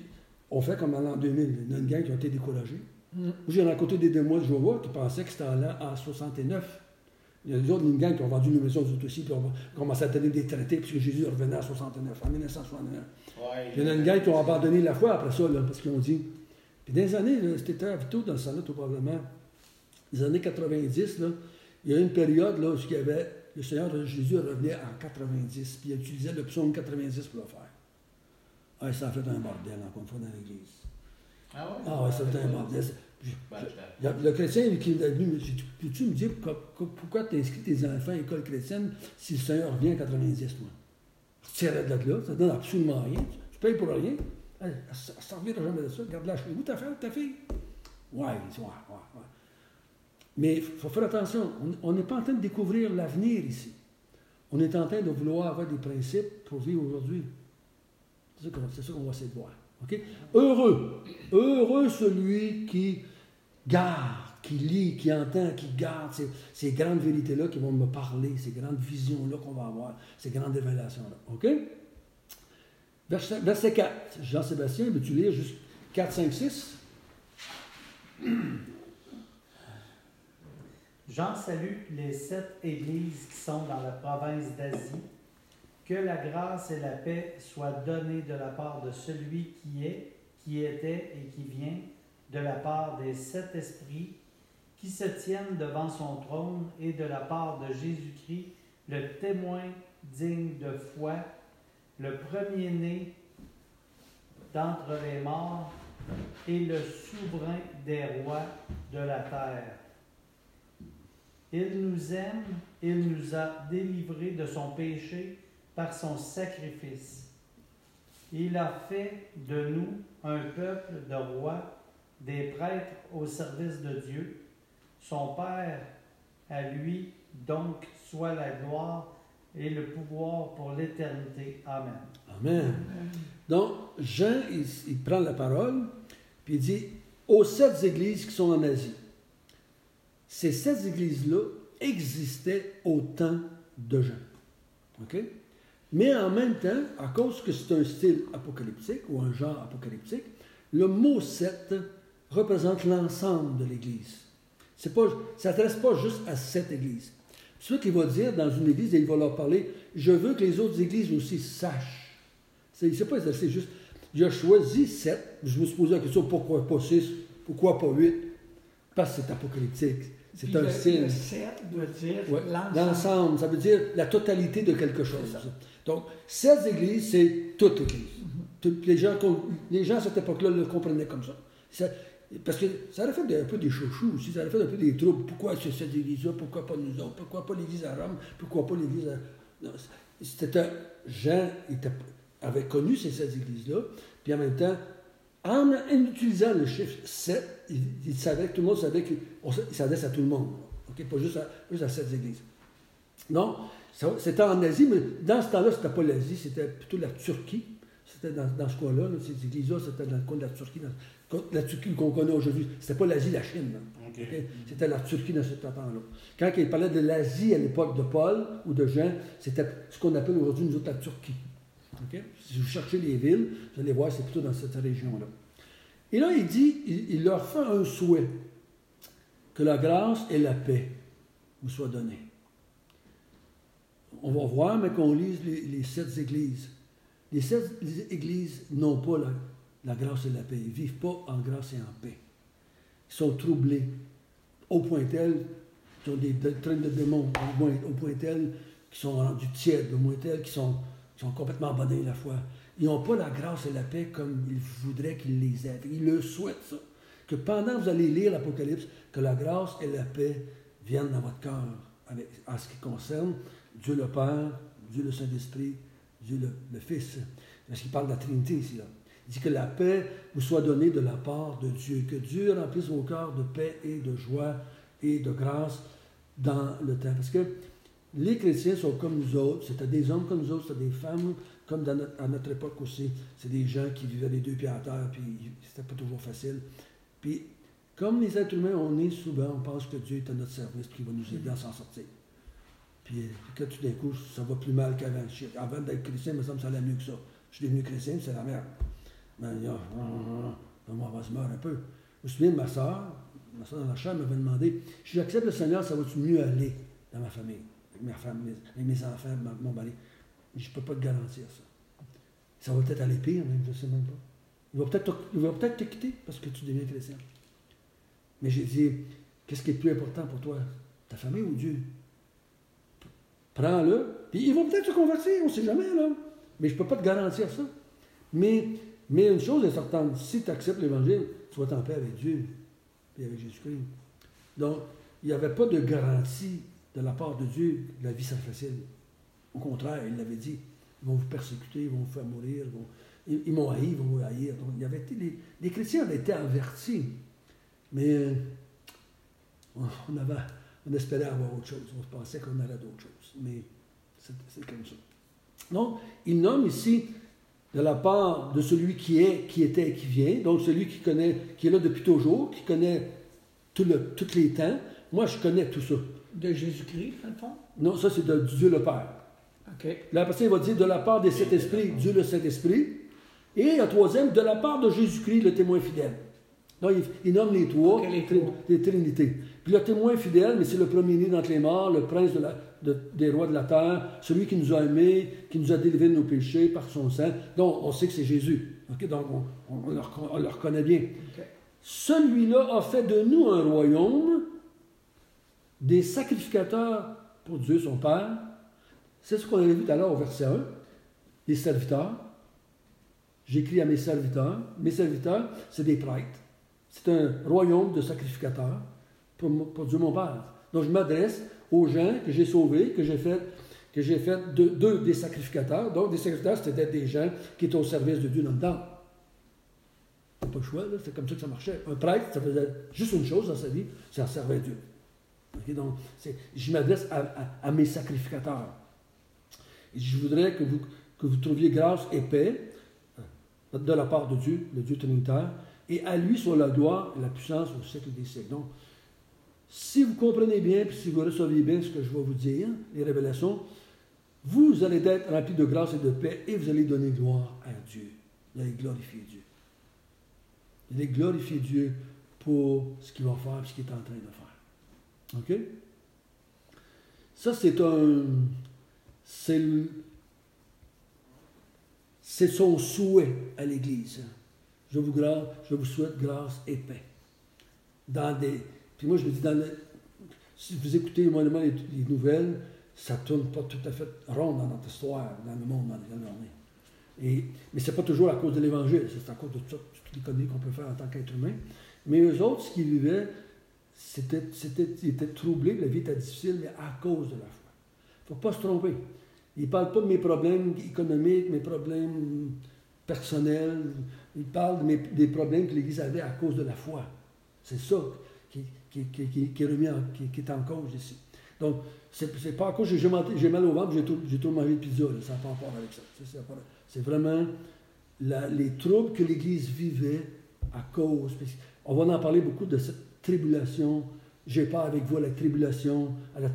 On fait comme en l'an 2000. Il y en a une gang qui ont été découragés. J'ai rencontré des témoins de Jéhovah qui pensaient que c'était en 69. Il y a des autres, une gang qui ont vendu une maison aux autres aussi, puis ont commencé à donner des traités, puisque Jésus revenait en 69, en 1969. Ouais, Il y en a une gang qui ont abandonné la foi après ça, là, parce qu'ils ont dit. Puis dans les années, là, c'était à Vito, dans le salon, probablement, les années 90, là, il y a eu une période là, où il y avait, le Seigneur Jésus revenait en 90, puis il utilisait le psaume 90 pour le faire. Ah, ça a fait un bordel, encore une fois, dans l'Église. Ah ouais? Ah, ouais, ça a fait un bordel. Ben, Le chrétien qui est venu me dit, peux-tu me dire pourquoi tu inscris tes enfants à l'école chrétienne si le Seigneur revient en 90, moi? Retire-la de là, ça ne donne absolument rien. Tu payes pour rien. Elle ne servira jamais de ça. Garde-la chez vous, ta fille. Ouais, il dit, ouais. Mais il faut faire attention. On n'est pas en train de découvrir l'avenir ici. On est en train de vouloir avoir des principes pour vivre aujourd'hui. C'est ça qu'on va essayer de voir. Okay? Heureux celui qui garde, qui lit, qui entend, qui garde ces grandes vérités-là qui vont me parler, ces grandes visions-là qu'on va avoir, ces grandes révélations-là. OK? Verset 4. Jean-Sébastien, veux-tu lire juste 4, 5, 6? Jean salue les 7 églises qui sont dans la province d'Asie. Que la grâce et la paix soient données de la part de celui qui est, qui était et qui vient, de la part des 7 esprits qui se tiennent devant son trône et de la part de Jésus-Christ, le témoin digne de foi, le premier-né d'entre les morts et le souverain des rois de la terre. Il nous aime, il nous a délivrés de son péché par son sacrifice. Il a fait de nous un peuple de rois, des prêtres au service de Dieu, son Père, à lui donc soit la gloire et le pouvoir pour l'éternité. Amen. Amen. Donc, Jean, il prend la parole, puis il dit, aux 7 églises qui sont en Asie. Ces 7 églises-là existaient au temps de Jean. OK? Mais en même temps, à cause que c'est un style apocalyptique ou un genre apocalyptique, le mot 7 représente l'ensemble de l'Église. Ça ne s'adresse pas juste à 7 églises. C'est ce qu'il va dire dans une église et il va leur parler, je veux que les autres églises aussi sachent. Il ne s'est pas adressé juste, il a choisi 7, je me suis posé la question, pourquoi pas 6, pourquoi pas 8? Parce que c'est apocalyptique. C'est un style. Le 7 veut dire l'ensemble. Ça veut dire la totalité de quelque chose. Donc, 7 églises, c'est toute l'Église. Les gens à cette époque-là le comprenaient comme ça. Parce que ça aurait fait un peu des chouchous aussi, ça aurait fait un peu des troubles. Pourquoi c'est cette église-là? Pourquoi pas nous autres? Pourquoi pas l'église à Rome? Pourquoi pas l'église à... Non, Jean avait connu ces 7 églises-là, puis en même temps, en utilisant le chiffre 7, il savait que tout le monde savait qu'il s'adresse à tout le monde. Okay? Pas juste à 7 églises. Non, c'était en Asie, mais dans ce temps-là, c'était pas l'Asie, c'était plutôt la Turquie. C'était dans ce coin-là, ces églises-là, c'était dans le coin de la Turquie. La Turquie qu'on connaît aujourd'hui, c'était pas l'Asie, la Chine. Okay? C'était la Turquie dans ce temps-là. Quand il parlait de l'Asie à l'époque de Paul ou de Jean, c'était ce qu'on appelle aujourd'hui, nous autres, la Turquie. Okay? Si vous cherchez les villes, vous allez voir, c'est plutôt dans cette région-là. Et là, il dit, il leur fait un souhait, que la grâce et la paix vous soient données. On va voir, mais qu'on lise les 7 églises. Les 7 églises n'ont pas la grâce et la paix. Ils ne vivent pas en grâce et en paix. Ils sont troublés, au point tel qu'ils ont des traînes de démons, au point tel qu'ils sont rendus tièdes, au point tel qu'ils sont complètement abandonnés la foi. Ils n'ont pas la grâce et la paix comme ils voudraient qu'ils les aient. Ils le souhaitent, ça. Que pendant que vous allez lire l'Apocalypse, que la grâce et la paix viennent dans votre cœur en ce qui concerne Dieu le Père, Dieu le Saint-Esprit, Dieu le Fils. Parce qu'il parle de la Trinité ici. Là. Il dit que la paix vous soit donnée de la part de Dieu. Que Dieu remplisse vos cœurs de paix et de joie et de grâce dans le temps. Parce que les chrétiens sont comme nous autres. C'était des hommes comme nous autres, c'était des femmes comme à notre époque aussi. C'est des gens qui vivaient les 2 pieds à terre, puis c'était pas toujours facile. Puis, comme les êtres humains, on est souvent, on pense que Dieu est à notre service, puis il va nous aider à s'en sortir. Puis que tout d'un coup, ça va plus mal qu'avant. Avant d'être chrétien, il me semble que ça allait mieux que ça. Je suis devenu chrétien, c'est la merde. Ben, il y a une mauvaise humeur un peu. Je me souviens de ma soeur dans la chambre m'avait demandé si j'accepte le Seigneur, ça va-tu mieux aller dans ma famille, avec ma femme, avec mes enfants, mon mari. Je ne peux pas te garantir ça. Ça va peut-être aller pire, même, je ne sais même pas. Il va peut-être te quitter parce que tu deviens chrétien. Mais j'ai dit, qu'est-ce qui est le plus important pour toi? Ta famille ou Dieu? Prends-le, puis ils vont peut-être se convertir, on ne sait jamais, là. Mais je ne peux pas te garantir ça. Mais une chose est certaine, si tu acceptes l'Évangile, tu vas en paix avec Dieu et avec Jésus-Christ. Donc, il n'y avait pas de garantie de la part de Dieu que la vie serait facile. Au contraire, il l'avait dit, ils vont vous persécuter, ils vont vous faire mourir, ils m'ont haï, ils vont vous haïr. Donc, les chrétiens avaient été avertis, mais on espérait avoir autre chose. On pensait qu'on allait d'autres choses, mais c'est comme ça. Donc, il nomme ici de la part de celui qui est, qui était et qui vient, donc celui qui connaît, qui est là depuis toujours, qui connaît tous les temps. Moi, je connais tout ça. De Jésus-Christ, dans le fond? Non, ça, c'est de Dieu le Père. OK. Là, après ça, il va dire de la part des sept esprits, Dieu le Saint-Esprit. Et la troisième, de la part de Jésus-Christ, le témoin fidèle. Donc, il nomme les trois, les trinités. Puis le témoin fidèle, mais c'est le premier-né d'entre les morts, le prince des rois de la terre, celui qui nous a aimés, qui nous a délivrés de nos péchés par son sang. Donc, on sait que c'est Jésus. Okay? Donc, on le reconnaît bien. Okay. Celui-là a fait de nous un royaume, des sacrificateurs pour Dieu, son Père. C'est ce qu'on avait vu tout à l'heure au verset 1. Les serviteurs. J'écris à mes serviteurs. Mes serviteurs, c'est des prêtres. C'est un royaume de sacrificateurs pour Dieu, mon Père. Donc, je m'adresse aux gens que j'ai sauvés, que j'ai fait des sacrificateurs. Donc, des sacrificateurs, c'était des gens qui étaient au service de Dieu dans le temple. Pas le choix, là. C'est comme ça que ça marchait. Un prêtre, ça faisait juste une chose dans sa vie, ça servait Dieu. Okay? Donc, je m'adresse à mes sacrificateurs. Et je voudrais que vous trouviez grâce et paix de la part de Dieu, le Dieu trinitaire, et à lui soit la gloire et la puissance au siècle des siècles. Donc, si vous comprenez bien, puis si vous recevez bien ce que je vais vous dire, les révélations, vous allez être remplis de grâce et de paix, et vous allez donner gloire à Dieu. Vous allez glorifier Dieu. Vous allez glorifier Dieu pour ce qu'il va faire, ce qu'il est en train de faire. OK? Ça, c'est son souhait à l'Église. Je vous souhaite grâce et paix. Puis moi, je me dis, si vous écoutez énormément les nouvelles, ça ne tourne pas tout à fait rond dans notre histoire, dans le monde, dans les journées. Mais ce n'est pas toujours à cause de l'Évangile, c'est à cause de toutes les conneries qu'on peut faire en tant qu'être humain. Mais eux autres, ce qu'ils vivaient, ils étaient troublés, la vie était difficile, mais à cause de la foi. Il ne faut pas se tromper. Il ne parle pas de mes problèmes économiques, mes problèmes personnels. Il parle des problèmes que l'Église avait à cause de la foi. C'est ça qui est remis qui est en cause ici. Donc, c'est pas à cause que j'ai mal au ventre, j'ai trop mangé de pizza. Là, ça n'a pas rapport avec ça. C'est vraiment les troubles que l'Église vivait à cause. On va en parler beaucoup de cette tribulation. J'ai peur avec vous à la tribulation.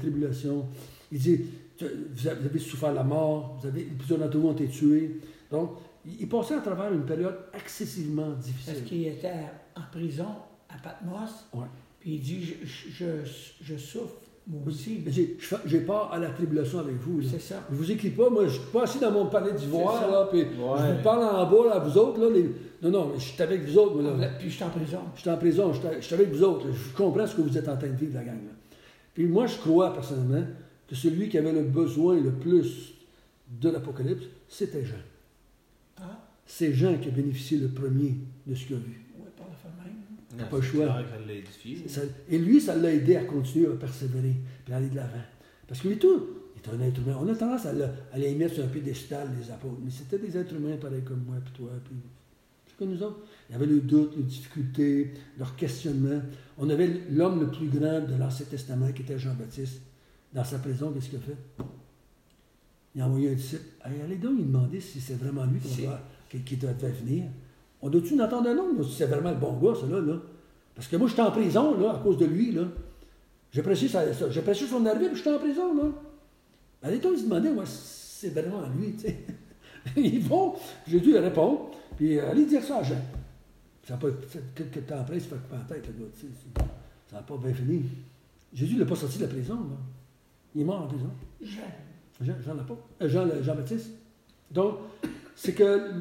Il dit, vous avez souffert la mort, plusieurs d'entre vous ont été tués. Donc, il passait à travers une période excessivement difficile. Parce qu'il était en prison à Patmos, ouais. Puis il dit, je souffre, moi aussi. J'ai peur à la tribulation avec vous. C'est ça. Je vous écris pas, moi je ne suis pas assis dans mon palais d'ivoire, là, puis je vous parle en bas, là, à vous autres. Là, non, je suis avec vous autres. Moi, là. Puis je suis en prison. Je suis en prison, je suis avec vous autres. Là. Je comprends ce que vous êtes en train de vivre, la gang. Là. Puis moi, je crois personnellement que celui qui avait le besoin le plus de l'Apocalypse, c'était Jean. Ah. C'est Jean qui a bénéficié le premier de ce qu'il a vu. Oui, par le fait même. Il n'a pas le choix. Ça et lui, ça l'a aidé à continuer à persévérer et à aller de l'avant. Parce que lui, tout, il est un être humain. On a tendance à les mettre sur un piédestal, les apôtres. Mais c'était des êtres humains pareils comme moi et toi. Puis, c'est comme nous autres. Il y avait le doute, les difficultés, leurs questionnements. On avait l'homme le plus grand de l'Ancien Testament, qui était Jean-Baptiste. Dans sa prison, qu'est-ce qu'il a fait? Il a envoyé un disciple. Allez donc lui demander si c'est vraiment lui qui devait venir. On doit-tu en attendre un autre? Si c'est vraiment le bon gars, ça, là. Parce que moi, je suis en prison, là, à cause de lui, là. J'ai prêché son arrivée, puis je suis en prison, là. Allez donc lui demander, si c'est vraiment lui, tu sais. Ils vont. Jésus répond. Puis allez dire ça à Jean. Ça n'a pas, quelques temps après, il se fait couper la tête, le gars. Ça n'a pas bien fini. Jésus ne l'a pas sorti de la prison. Là. Il est mort en prison. Jean l'apôtre. Jean-Baptiste. Donc, c'est que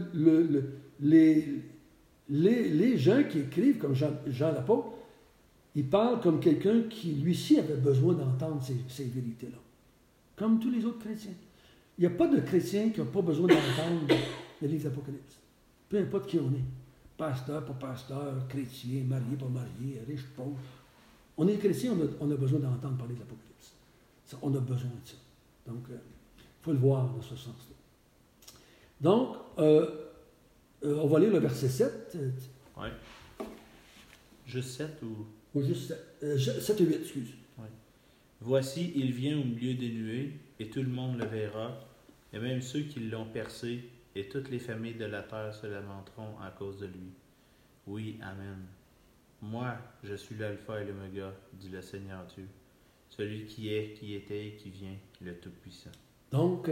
les gens qui écrivent comme Jean l'apôtre, ils parlent comme quelqu'un qui, lui-ci, avait besoin d'entendre ces vérités-là. Comme tous les autres chrétiens. Il n'y a pas de chrétien qui n'a pas besoin d'entendre le livre d'Apocalypse. Peu importe qui on est. Pasteur, pas pasteur, chrétien, marié, pas marié, riche, pauvre. On est chrétien, on a besoin d'entendre parler de l'Apocalypse. On a besoin de ça. Donc, il faut le voir dans ce sens-là. Donc, on va lire le verset 7. Oui. Juste 7 ou... Ou juste 7 et 8, excuse. Oui. Voici, il vient au milieu des nuées, et tout le monde le verra, et même ceux qui l'ont percé, et toutes les familles de la terre se lamenteront à cause de lui. Oui, Amen. Moi, je suis l'alpha et l'oméga, dit le Seigneur Dieu, celui qui est, qui était et qui vient, le Tout-Puissant. Donc,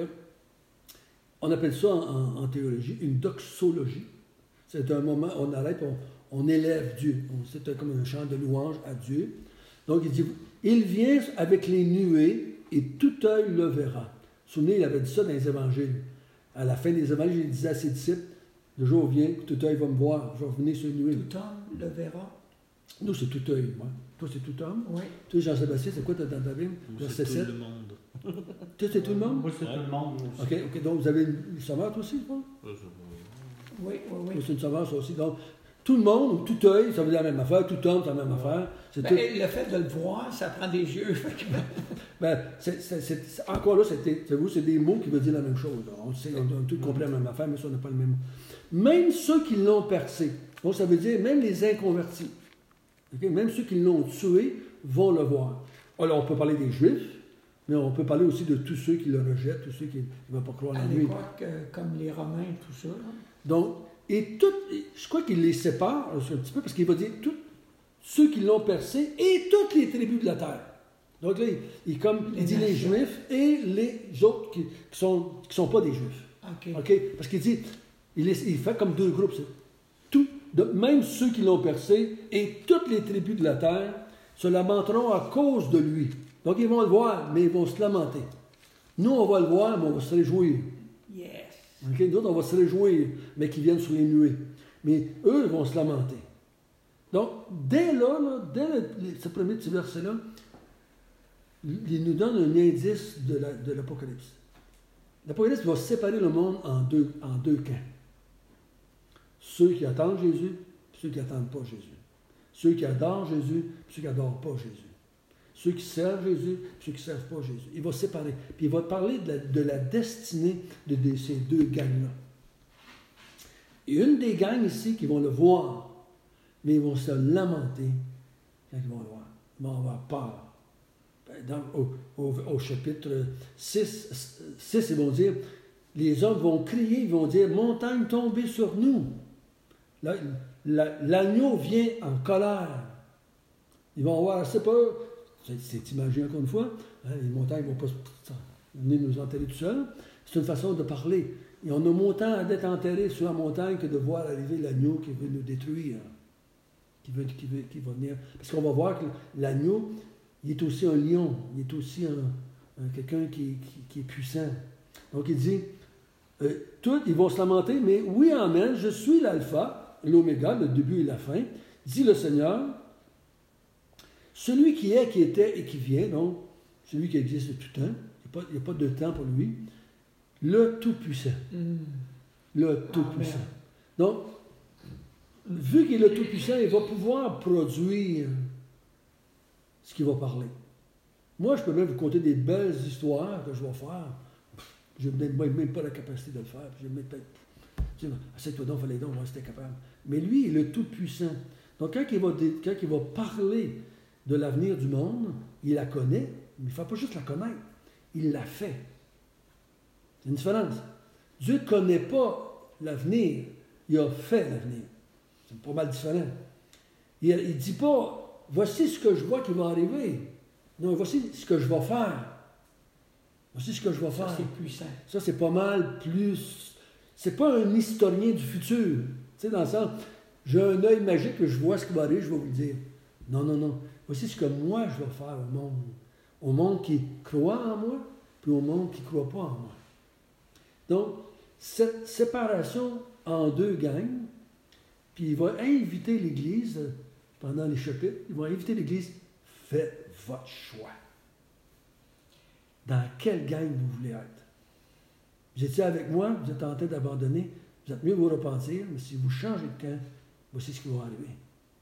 on appelle ça en théologie une doxologie. C'est un moment, on arrête, on élève Dieu. C'est comme un chant de louange à Dieu. Donc, il dit, il vient avec les nuées et tout œil le verra. Souvenez, il avait dit ça dans les évangiles. À la fin des évangiles, il disait à ses disciples, le jour vient, tout œil va me voir, je vais revenir sur les nuées. Tout homme le verra. Nous, c'est tout œil, moi. Toi, c'est tout homme. Oui. Toi, Jean-Sébastien, c'est quoi dans ta Bible? C'est tout le monde. Toi, c'est tout le monde? Moi, c'est tout le monde aussi. OK, donc vous avez une saveur, toi aussi, quoi? Oui. C'est une saveur, ça aussi. Donc, tout le monde, ou tout œil, ça veut dire la même affaire. Tout homme, c'est la même affaire. C'est Ben, tout... Le fait de le voir, ça prend des yeux. Ben, encore là, c'est des mots qui veulent dire la même chose. On sait, on a tout compris la même affaire, mais ça, on n'a pas le même mot. Même ceux qui l'ont percé, donc ça veut dire même les inconvertis, okay? Même ceux qui l'ont tué vont le voir. Alors, on peut parler des Juifs, mais on peut parler aussi de tous ceux qui le rejettent, tous ceux qui ne veulent pas croire en À lui. l'époque, comme les Romains, tout ça. Là. Donc, je crois qu'il les sépare un petit peu, parce qu'il va dire tous ceux qui l'ont percé et toutes les tribus de la terre. Donc là, il dit les Juifs et les autres qui sont pas des Juifs. OK. Parce qu'il dit, il fait comme deux groupes. Même ceux qui l'ont percé et toutes les tribus de la terre se lamenteront à cause de lui. Donc ils vont le voir, mais ils vont se lamenter. Nous, on va le voir, mais on va se réjouir. Yes. Okay? Nous autres, on va se réjouir, mais qu'ils viennent sur les nuées. Mais eux, ils vont se lamenter. Donc, dès ce premier petit verset-là, il nous donne un indice de l'Apocalypse. L'Apocalypse va séparer le monde en deux camps. Ceux qui attendent Jésus, et ceux qui n'attendent pas Jésus. Ceux qui adorent Jésus, et ceux qui n'adorent pas Jésus. Ceux qui servent Jésus, et ceux qui ne servent pas Jésus. Il va séparer. Puis il va parler de la destinée de ces deux gangs-là. Et une des gangs ici qui vont le voir, mais ils vont se lamenter quand ils vont le voir. Ils vont avoir peur. Au chapitre 6, ils vont dire, les hommes vont crier, ils vont dire, montagne tombée sur nous. L'agneau vient en colère. Ils vont avoir assez peur. C'est imagé encore une fois. Hein, les montagnes ne vont pas venir nous enterrer tout seuls. C'est une façon de parler. Et on a montant d'être enterré sur la montagne que de voir arriver l'agneau qui veut nous détruire. Qui va venir. Parce qu'on va voir que l'agneau, il est aussi un lion. Il est aussi quelqu'un qui est puissant. Donc il dit, tous, ils vont se lamenter, mais oui, amen, je suis l'alpha, l'oméga, le début et la fin, dit le Seigneur, celui qui est, qui était et qui vient, donc celui qui existe de tout temps, il n'y a pas de temps pour lui, le Tout-Puissant. Le Tout-Puissant. Donc, vu qu'il est le Tout-Puissant, il va pouvoir produire ce qu'il va parler. Moi, je peux même vous conter des belles histoires que je vais faire. Je n'ai même pas la capacité de le faire. Je vais peut-être. Assieds-toi donc, fallait donc, moi, c'était capable. Mais lui, il est le Tout-Puissant. Donc, quand il va parler de l'avenir du monde, il la connaît, mais il ne fait pas juste la connaître. Il la fait. C'est une différence. Dieu ne connaît pas l'avenir, il a fait l'avenir. C'est pas mal différent. Il ne dit pas, voici ce que je vois qui va arriver. Non, voici ce que je vais faire. Voici ce que je vais faire. Ça, c'est puissant. Ça, c'est pas mal plus... C'est pas un historien du futur. sais, dans le sens, j'ai un œil magique, je vois ce qui va arriver, je vais vous le dire. Non, non, non. Voici ce que moi, je vais faire au monde. Au monde qui croit en moi, puis au monde qui ne croit pas en moi. Donc, cette séparation en deux gangs, puis il va inviter l'Église, pendant les chapitres, il va inviter l'Église, faites votre choix. Dans quelle gang vous voulez être? Vous étiez avec moi, vous êtes en train d'abandonner, vous êtes mieux vous repentir, mais si vous changez de camp, voici ce qui va arriver.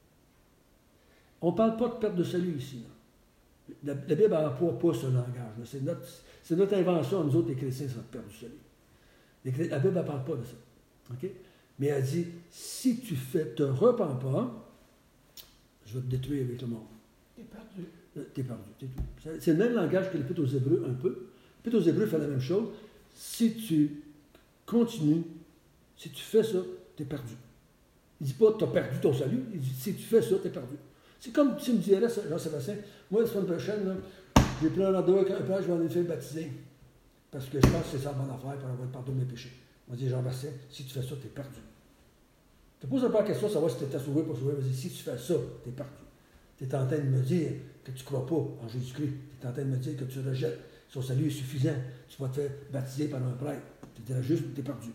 On ne parle pas de perte de salut ici. Là. La Bible n'emploie pas ce langage. C'est notre invention, nous autres, les chrétiens, c'est la perte du salut. La Bible ne parle pas de ça. Okay? Mais elle dit, si tu te repens pas, je vais te détruire avec le monde. T'es perdu. T'es perdu, c'est tout. C'est le même langage que l'Épître aux Hébreux, un peu. L'Épître aux Hébreux fait la même chose. Si tu continues, si tu fais ça, t'es perdu. Il ne dit pas, t'as perdu ton salut. Il dit, si tu fais ça, t'es perdu. C'est comme si me dirait, Jean-Sébastien, moi, la semaine prochaine, là, j'ai pris un rendez-vous avec un père, je vais aller me faire baptiser. Parce que je pense que c'est ça la bonne affaire pour avoir le pardon de mes péchés. On va dire, Jean-Bastien, si tu fais ça, t'es perdu. Tu ne poses pas la question de savoir si tu étais sauvé ou pas sauvé. Vas-y, si tu fais ça, t'es perdu. Tu es en train de me dire que tu ne crois pas en Jésus-Christ. Tu es en train de me dire que tu rejettes. Son salut est suffisant. Tu vas te faire baptiser par un prêtre. Tu es juste, tu es perdu.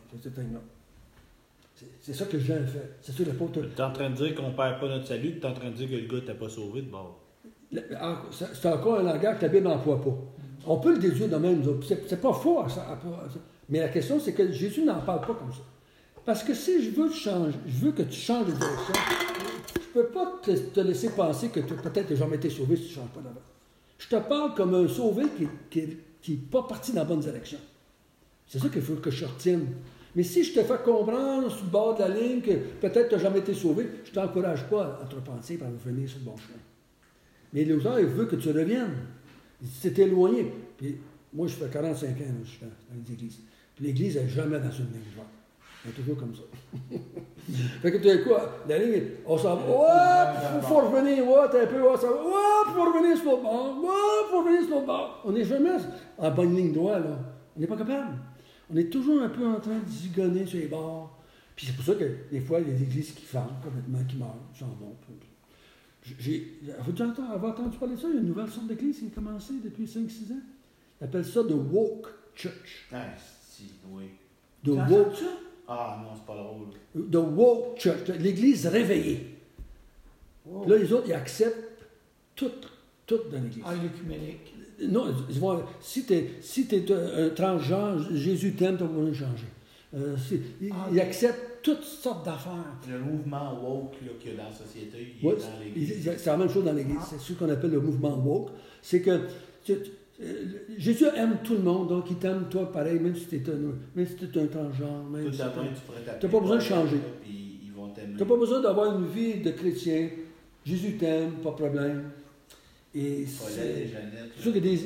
C'est ça que Jean fait. C'est ça que l'apôtre. Tu es en train de dire qu'on ne perd pas notre salut, tu es en train de dire que le gars n'était pas sauvé de bord. C'est encore un langage que la Bible n'emploie pas. On peut le déduire de même. C'est pas faux. Mais la question, c'est que Jésus n'en parle pas comme ça. Parce que si je veux que tu changes de direction, je ne peux pas te laisser penser que peut-être tu n'as jamais été sauvé si tu ne changes pas d'avant. Je te parle comme un sauvé qui n'est pas parti dans la bonne direction. C'est ça qu'il faut que je retienne. Mais si je te fais comprendre sur le bord de la ligne que peut-être tu n'as jamais été sauvé, je ne t'encourage pas à te repentir et à revenir sur le bon chemin. Mais l'auteur, il veut que tu reviennes. Il dit, c'est éloigné. Puis, moi, je fais 45 ans, je suis dans les églises. Puis l'Église n'est jamais dans une ligne droite. Elle est toujours comme ça. Fait que tu sais quoi? La ligne, on s'en va. Ouais, il faut revenir. Ouais, t'es un peu. Ouais, ça va. Ouais, il faut revenir sur l'autre bord. Ouais, il faut revenir sur l'autre bord. On n'est jamais en bonne ligne droite, là. On n'est pas capable. On est toujours un peu en train de zigonner sur les bords. Puis c'est pour ça que des fois, il y a des églises qui ferment complètement, qui meurent, qui s'en vont. Avez-vous entendu parler de ça? Il y a une nouvelle sorte d'église qui a commencé depuis 5-6 ans. Ils appellent ça The Woke Church. Ah, si, oui. The Woke. Ah non, c'est pas drôle. The Woke Church, l'église réveillée. Wow. Là, les autres, ils acceptent tout dans l'église. Ah, l'écuménique. Non, ils vont, si tu es un transgenre, Jésus t'aime, tu n'as pas besoin de changer. Ils acceptent toutes sortes d'affaires. Le mouvement woke qu'il y a dans la société, il ouais, est dans l'église. C'est la même chose dans l'église. C'est ce qu'on appelle le mouvement woke. C'est que Jésus aime tout le monde, donc il t'aime toi pareil, même si tu es un transgenre. Même tout si tu n'as pas besoin de changer. Tu n'as pas besoin d'avoir une vie de chrétien. Jésus t'aime, pas de problème. Et c'est pour ça qu'il y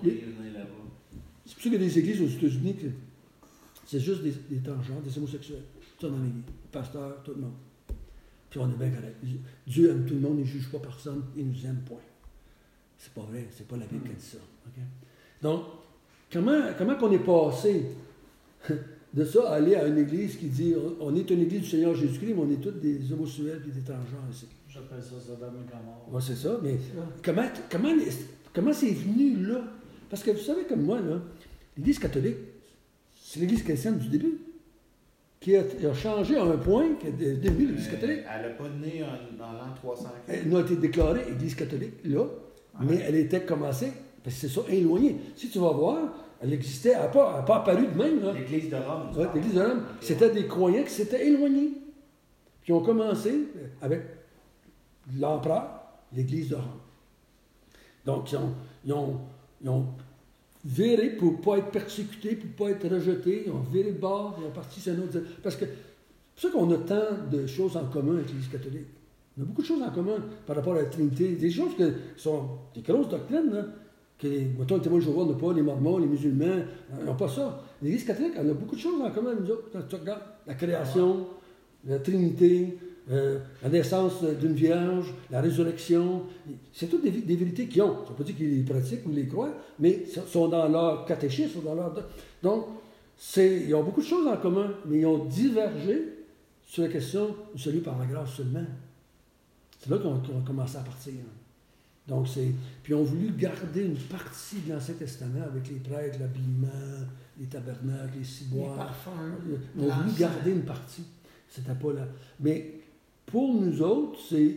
a des églises aux États-Unis que c'est juste des transgenres, des homosexuels. Tout ça dans l'église. Le pasteur, tout le monde. Puis on est bien correct. Dieu aime tout le monde, il ne juge pas personne, il nous aime, point. C'est pas vrai, c'est pas la Bible qui dit ça. Okay? Donc, comment qu'on est passé de ça à aller à une église qui dit on est une église du Seigneur Jésus-Christ, mais on est tous des homosexuels et des transgenres ici. J'appelle ça Sodome et Gomorrhe. Oui, c'est ça, mais comment c'est venu là? Parce que vous savez comme moi, là, l'Église catholique, c'est l'Église chrétienne du début, qui a changé à un point qui est devenu l'Église catholique. Elle n'a pas né dans l'an 300. Elle n'a été déclarée Église catholique là, mais elle était commencée, parce que c'est ça, éloignée. Si tu vas voir, elle existait, elle n'a pas apparu de même. Là. L'Église de Rome. Oui, l'Église de Rome. Okay. C'était des croyants qui s'étaient éloignés. Puis ont commencé avec l'empereur, l'Église de Rome. Donc, ils ont viré pour ne pas être persécutés, pour ne pas être rejetés. Ils ont viré de bord, ils ont parti sur un autre. Parce que c'est pour ça qu'on a tant de choses en commun avec l'Église catholique. On a beaucoup de choses en commun par rapport à la Trinité. Des choses qui sont des grosses doctrines, là, que, mettons, les témoins de Jéhovah n'ont pas, les Mormons, les musulmans, n'ont pas ça. L'Église catholique, elle a beaucoup de choses en commun avec nous autres. Quand tu regardes la création, la Trinité, la naissance d'une vierge, la résurrection, c'est toutes des vérités qu'ils ont. Ça ne veut pas dire qu'ils les pratiquent ou les croient, mais sont dans leur catéchisme, sont dans leur... Donc, ils ont beaucoup de choses en commun, mais ils ont divergé sur la question du salut par la grâce seulement. C'est là qu'on a commencé à partir. Donc, puis on a voulu garder une partie de l'Ancien Testament avec les prêtres, l'habillement, les tabernacles, les ciboires. Les parfums. On a voulu garder une partie. C'était pas là. Mais pour nous autres, c'est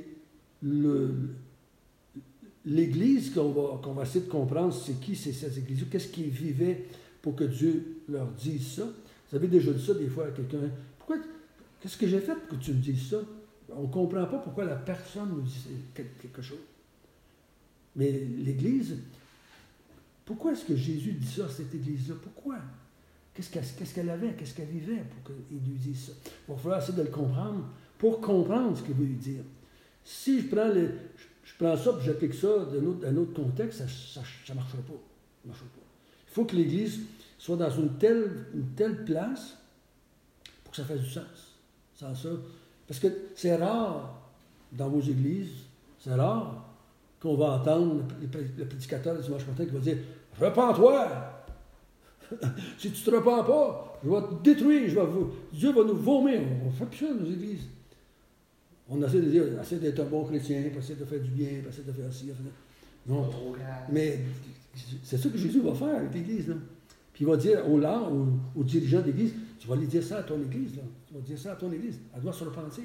l'Église qu'on va essayer de comprendre, c'est qui c'est cette Église, qu'est-ce qu'ils vivaient pour que Dieu leur dise ça. Vous avez déjà dit ça des fois à quelqu'un. Pourquoi, qu'est-ce que j'ai fait pour que tu me dises ça? On ne comprend pas pourquoi la personne nous dit quelque chose. Mais l'Église, pourquoi est-ce que Jésus dit ça à cette Église-là? Pourquoi? Qu'est-ce qu'elle avait? Qu'est-ce qu'elle vivait pour qu'il lui dise ça? Il va falloir essayer de le comprendre pour comprendre ce qu'il veut lui dire. Si je prends ça et j'applique ça dans un autre contexte, ça ne marchera pas. Il faut que l'Église soit dans une telle place pour que ça fasse du sens. Sans ça. Parce que c'est rare dans vos églises, c'est rare qu'on va entendre le prédicateur le dimanche matin qui va dire « Repends-toi! Si tu ne te repens pas, je vais te détruire, Dieu va nous vomir. » On ne fait plus ça dans nos églises. On essaie de dire, essaie d'être un bon chrétien, essaie de faire du bien, essaie de faire ci, non. Mais c'est ça que Jésus va faire avec l'Église. Là. Puis il va dire aux dirigeants d'église, tu vas lui dire ça à ton église. Là. Tu vas dire ça à ton église. Elle doit se repentir.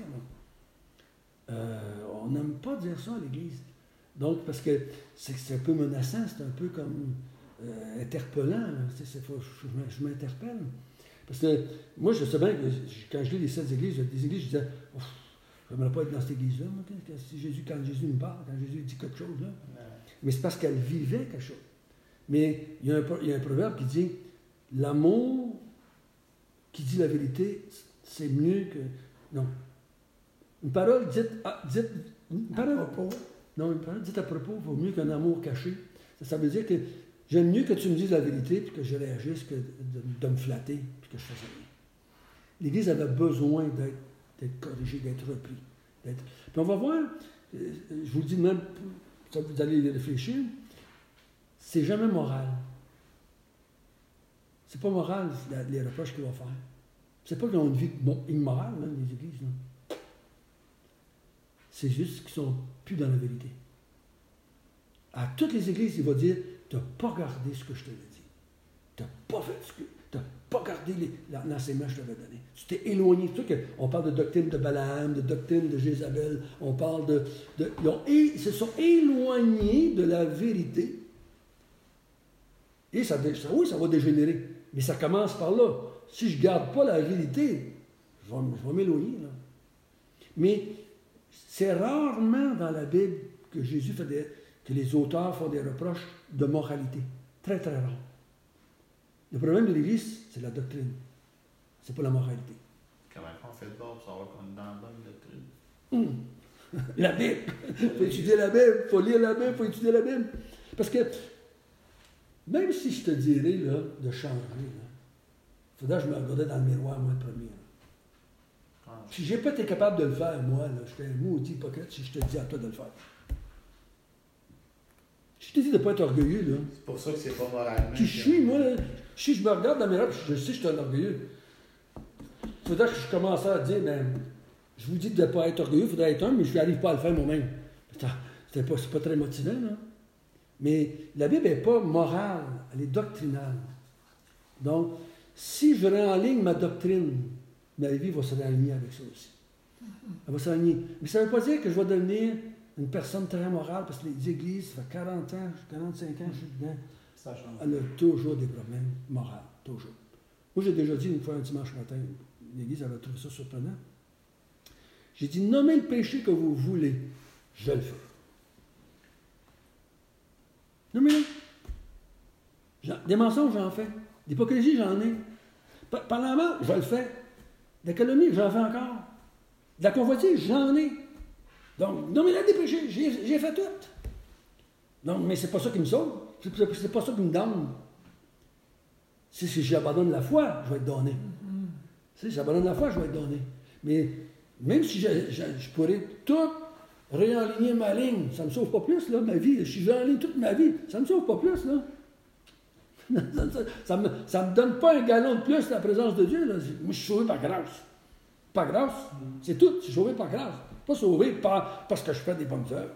On n'aime pas dire ça à l'église. Donc, parce que c'est un peu menaçant, c'est un peu comme interpellant. Je m'interpelle. Parce que moi, je sais bien que quand je lis les 7 églises, des églises, je disais, je n'aimerais pas être dans cette église-là. Quand Jésus me parle, quand Jésus dit quelque chose, là. Mais c'est parce qu'elle vivait quelque chose. Mais il y a un proverbe qui dit l'amour qui dit la vérité, c'est mieux que. Non. Une parole dite à propos vaut mieux qu'un amour caché. Ça veut dire que j'aime mieux que tu me dises la vérité puis que je réagisse que de me flatter puis que je fasse rien. L'Église avait besoin d'être corrigée, d'être repris. Puis on va voir, je vous le dis même, vous allez y réfléchir. C'est jamais moral. C'est pas moral, les reproches qu'ils vont faire. C'est pas qu'ils ont une vie immorale, même, les églises. Là. C'est juste qu'ils sont plus dans la vérité. À toutes les églises, il va dire, tu n'as pas gardé ce que je t'avais dit. Tu n'as pas fait ce que... Tu n'as pas gardé l'enseignement que je t'avais donné. Tu t'es éloigné. C'est sûr qu'on parle de doctrine de Balaam, de doctrine de Jézabel. On parle ils se sont éloignés de la vérité. Et ça va dégénérer. Mais ça commence par là. Si je ne garde pas la vérité, je vais m'éloigner. Là. Mais c'est rarement dans la Bible que Jésus que les auteurs font des reproches de moralité. Très, très rare. Le problème de l'Église, c'est la doctrine. C'est pas la moralité. Comment on fait de bord pour savoir qu'on est dans la bonne doctrine? La Bible. Il faut étudier la Bible, il faut lire la Bible, il faut étudier la Bible. Parce que même si je te dirais là, de changer, il faudrait que je me regardais dans le miroir, moi, le premier. Si je n'ai pas été capable de le faire, moi, je fais un maudit hypocrite si je te dis à toi de le faire. Je te dis de ne pas être orgueilleux, là. C'est pour ça que c'est pas moralement. Qui je suis, moi, là, si je me regarde dans le miroir, je sais que je suis un orgueilleux. Il faudrait que je commence à dire, mais je vous dis de ne pas être orgueilleux, il faudrait être un, mais je n'arrive pas à le faire moi-même. C'est pas très motivant, là. Mais la Bible n'est pas morale, elle est doctrinale. Donc, si je réaligne ma doctrine, ma vie va se réaligner avec ça aussi. Elle va se réaligner. Mais ça ne veut pas dire que je vais devenir une personne très morale, parce que les églises, ça fait 40 ans, 45 ans, je suis dedans. Ça change. Elle a toujours des problèmes moraux, toujours. Moi, j'ai déjà dit une fois un dimanche matin, l'église avait trouvé ça surprenant. J'ai dit, nommez le péché que vous voulez, je le fais. Nommez-le. Des mensonges, j'en fais. D'hypocrisie, j'en ai. Par la main, je le fais. De la calomnie, j'en fais encore. De la convoitise, j'en ai. Donc, nommez-le des péchés, j'ai fait tout. Non, mais c'est pas ça qui me sauve. C'est pas ça qui me donne. Si j'abandonne la foi, je vais être donné. Si j'abandonne la foi, je vais être donné. Mais même si je pourrais tout réaligner ma ligne, ça ne me sauve pas plus, là, ma vie. Si je réaligne toute ma vie, ça ne me sauve pas plus, là. Ça me donne pas un galon de plus la présence de Dieu, là. Moi, je suis sauvé par grâce. Par grâce. C'est tout. C'est sauvé par grâce. Pas sauvé parce que je fais des bonnes œuvres.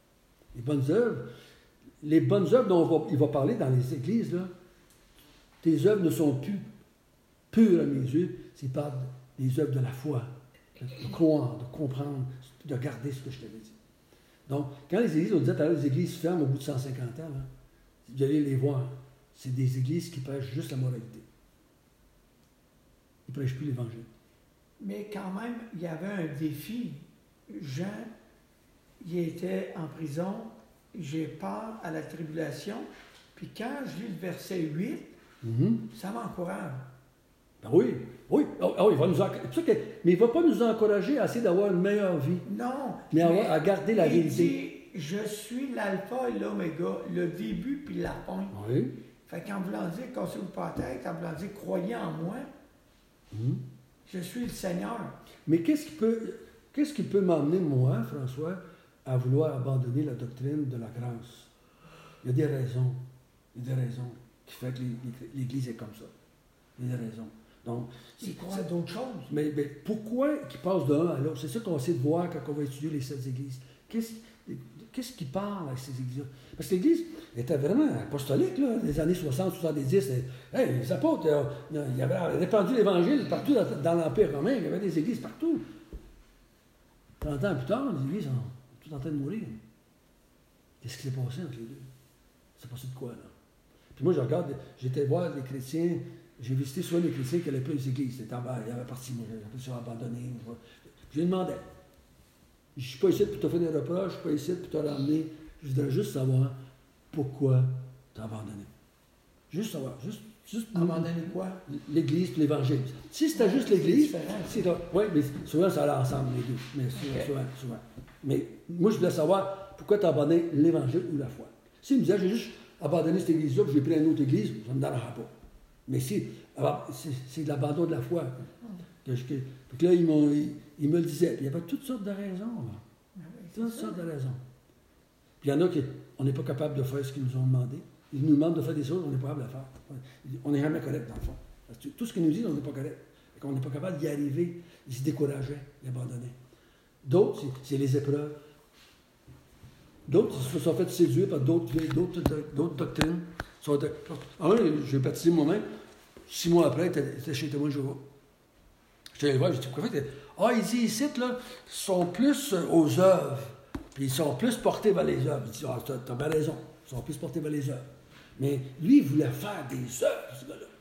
Les bonnes œuvres dont il va parler dans les églises, là, tes œuvres ne sont plus pures à mes yeux. C'est par des œuvres de la foi, de croire, de comprendre, de garder ce que je t'avais dit. Donc, quand les églises, on disait tout à l'heure, les églises ferment au bout de 150 ans, là, vous allez les voir. C'est des églises qui prêchent juste la moralité. Ils ne prêchent plus l'Évangile. Mais quand même, il y avait un défi. Jean, il était en prison, j'ai peur à la tribulation. Puis quand je lis le verset 8, ça m'encourage. Ben oui. Il va nous mais il ne va pas nous encourager à essayer d'avoir une meilleure vie. Non. Mais à garder la vérité. Il dit, je suis l'alpha et l'oméga, le début puis la fin. Oui. Fait qu'en voulant dire, cassez-vous pas la tête, en voulant dire, croyez en moi, je suis le Seigneur. Mais qu'est-ce qui peut m'emmener, moi, François, à vouloir abandonner la doctrine de la grâce? Il y a des raisons. Il y a des raisons qui font que l'Église est comme ça. Il y a des raisons. Donc, c'est quoi d'autres choses? Mais pourquoi qu'ils passent d'un à l'autre? C'est ça qu'on va essayer de voir quand on va étudier les 7 églises. Qu'est-ce qui parle à ces églises-là? Parce que l'Église était vraiment apostolique, là, les années 60, 70. Les apôtres, ils avaient répandu l'Évangile partout dans l'Empire romain. Il y avait des églises partout. 30 ans plus tard, les églises sont toutes en train de mourir. Qu'est-ce qui s'est passé entre les deux? C'est passé de quoi, là? Puis moi, je regarde, j'étais voir les chrétiens, j'ai visité souvent les chrétiens qui n'allaient pas aux églises. Ils avaient parti, moi, ils sont abandonnés. Je lui demandais. Je ne suis pas ici pour te faire des reproches, je ne suis pas ici pour te ramener. Je voudrais juste savoir pourquoi tu as abandonné. Juste savoir. Juste abandonner quoi? L'Église et l'Évangile. Si c'était juste l'Église, oui, mais souvent ça allait ensemble, les deux. Mais souvent. Mais moi, je voulais savoir pourquoi tu as abandonné l'Évangile ou la foi. S'il me disait, j'ai juste abandonné cette Église-là, puis j'ai pris une autre Église, ça ne me dérangera pas. Mais c'est de l'abandon de la foi. Donc là, il me le disait. Il y avait toutes sortes de raisons. Toutes sortes de raisons. Puis il y en a qui, on n'est pas capable de faire ce qu'ils nous ont demandé. Ils nous demandent de faire des choses, on n'est pas capable de faire. On n'est jamais correct, dans le fond. Parce que tout ce qu'ils nous disent, on n'est pas correct. On n'est pas capable d'y arriver. Ils se décourageaient, ils abandonnaient. D'autres, c'est les épreuves. D'autres, ils se sont fait séduire par d'autres doctrines. J'ai baptisé moi-même. 6 mois après, il était chez Témoin de Jéhovah. Je suis allé voir, j'ai dit, pourquoi fait? Il dit, ici, là, sont plus aux œuvres. Puis ils sont plus portés vers les œuvres. Il dit, t'as bien raison. Ils sont plus portés vers les œuvres. Mais lui, il voulait faire des œuvres, ce gars-là.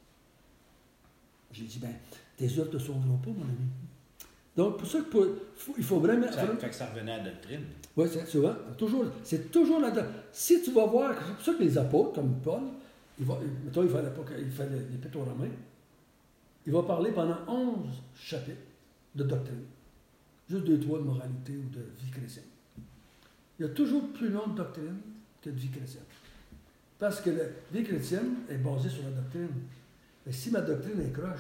J'ai dit, tes œuvres ne te sauveront pas, mon ami. Donc, pour ça, il faut vraiment... Ça fait que ça revenait à la doctrine. Oui, c'est toujours la doctrine. Si tu vas voir, c'est pour ça que les apôtres, comme Paul, il fait l'Épître aux Romains, il va parler pendant 11 chapitres de doctrine. Juste 2-3 de moralité ou de vie chrétienne. Il y a toujours plus long de doctrine que de vie chrétienne. Parce que la vie chrétienne est basée sur la doctrine. Et si ma doctrine est croche,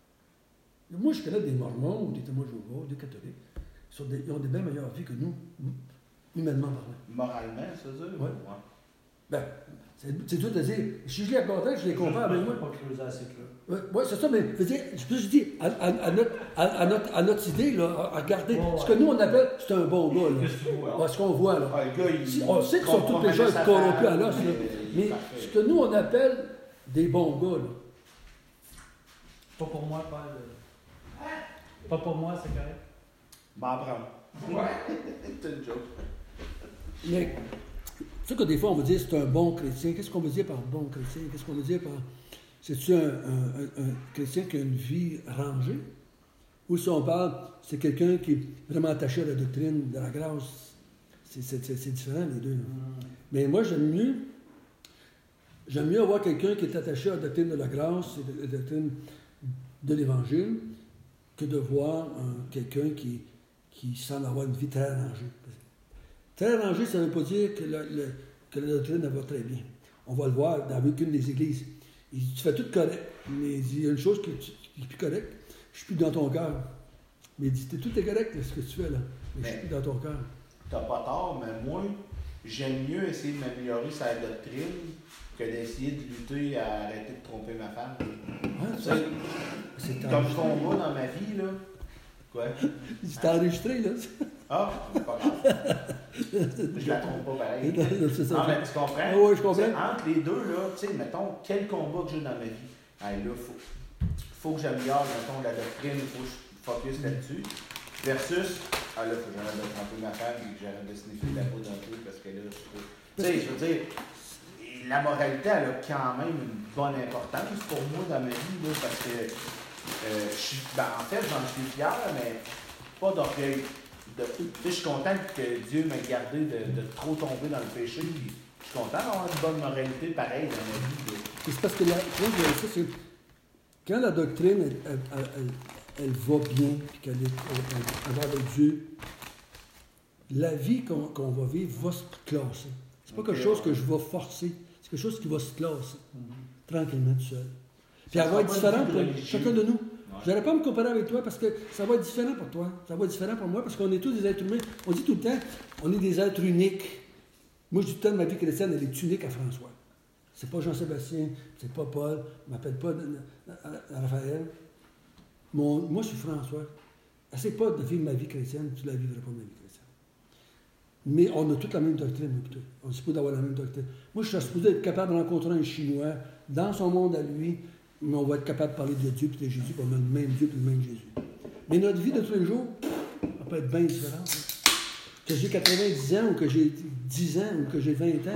moi je connais des Mormons ou des Témoins de Jéhovah, des catholiques, ils ont des bien meilleures vies que nous, humainement parlant. Moralement, c'est ça? Oui. C'est dur de dire, si je les rencontre, je les compare avec moi. Oui, c'est ça, mais je dis, à notre idée, là, à regarder, ce que nous on appelle, c'est un bon gars, là. Ce qu'on voit, là. On sait qu'ils sont tous pécheurs corrompus à l'os, mais ce que nous on appelle des bons gars, là. Pas pour moi, pas pour moi, c'est correct. Ouais. C'est une joke. Mais, tu sais que des fois, on va dire c'est un bon chrétien. Qu'est-ce qu'on veut dire par bon chrétien? Qu'est-ce qu'on veut dire par... C'est-tu un chrétien qui a une vie rangée? Ou si on parle, c'est quelqu'un qui est vraiment attaché à la doctrine de la grâce? C'est différent, les deux. Mais moi, j'aime mieux avoir quelqu'un qui est attaché à la doctrine de la grâce et à la doctrine de l'Évangile que de voir quelqu'un qui semble avoir une vie très rangée. Très rangée, ça ne veut pas dire que la doctrine va très bien. On va le voir dans aucune des églises. Il dit, tu fais tout correct, mais il dit, il y a une chose qui n'est plus correcte, je ne suis plus dans ton cœur. Mais il dit, tout est correct, ce que tu fais là, mais je ne suis plus dans ton cœur. Tu n'as pas tort, mais moi, j'aime mieux essayer de m'améliorer sur la doctrine que d'essayer de lutter à arrêter de tromper ma femme. Ouais, comme combat dans ma vie, là, Quoi? Tu t'es enregistré, là. Ah, c'est pas grave. Je la trompe pas pareil. C'est ça. Non, mais tu comprends? Ah oui, je comprends. Entre les deux, là, tu sais, mettons, quel combat que j'ai dans ma vie? Hey, là, faut que j'améliore, mettons, la doctrine, il faut que je focus là-dessus. Versus, là, faut que j'arrête de tromper ma femme et que j'arrête de sniffer la poudre un peu parce que là, tu sais, je veux dire, la moralité, elle a quand même une bonne importance pour moi dans ma vie, là, parce que en fait, j'en suis fier, mais pas d'orgueil. Je suis content que Dieu m'ait gardé de trop tomber dans le péché. Puis, je suis content d'avoir une bonne moralité pareille dans ma vie. C'est parce que quand la doctrine, elle va bien, puis qu'elle est avec Dieu, la vie qu'on va vivre va se classer. C'est pas quelque chose que je vais forcer, c'est quelque chose qui va se classer, tranquillement tout seul. Puis elle va être différente pour chacun de nous. Je n'aurais pas à me comparer avec toi parce que ça va être différent pour toi. Ça va être différent pour moi parce qu'on est tous des êtres humains. On dit tout le temps, on est des êtres uniques. Moi, je dis tout le temps, ma vie chrétienne, elle est unique à François. C'est pas Jean-Sébastien, c'est pas Paul, je ne m'appelle pas Raphaël. Moi, je suis François. Essaye pas de vivre ma vie chrétienne, tu ne la vivras pas, ma vie chrétienne. Mais on a toute la même doctrine, écoutez. On est supposé d'avoir la même doctrine. Moi, je suis supposé être capable de rencontrer un Chinois dans son monde à lui, mais on va être capable de parler de Dieu et de Jésus, pour le même Dieu et le même Jésus. Mais notre vie de tous les jours, elle peut être bien différente. Que j'ai 90 ans, ou que j'ai 10 ans, ou que j'ai 20 ans,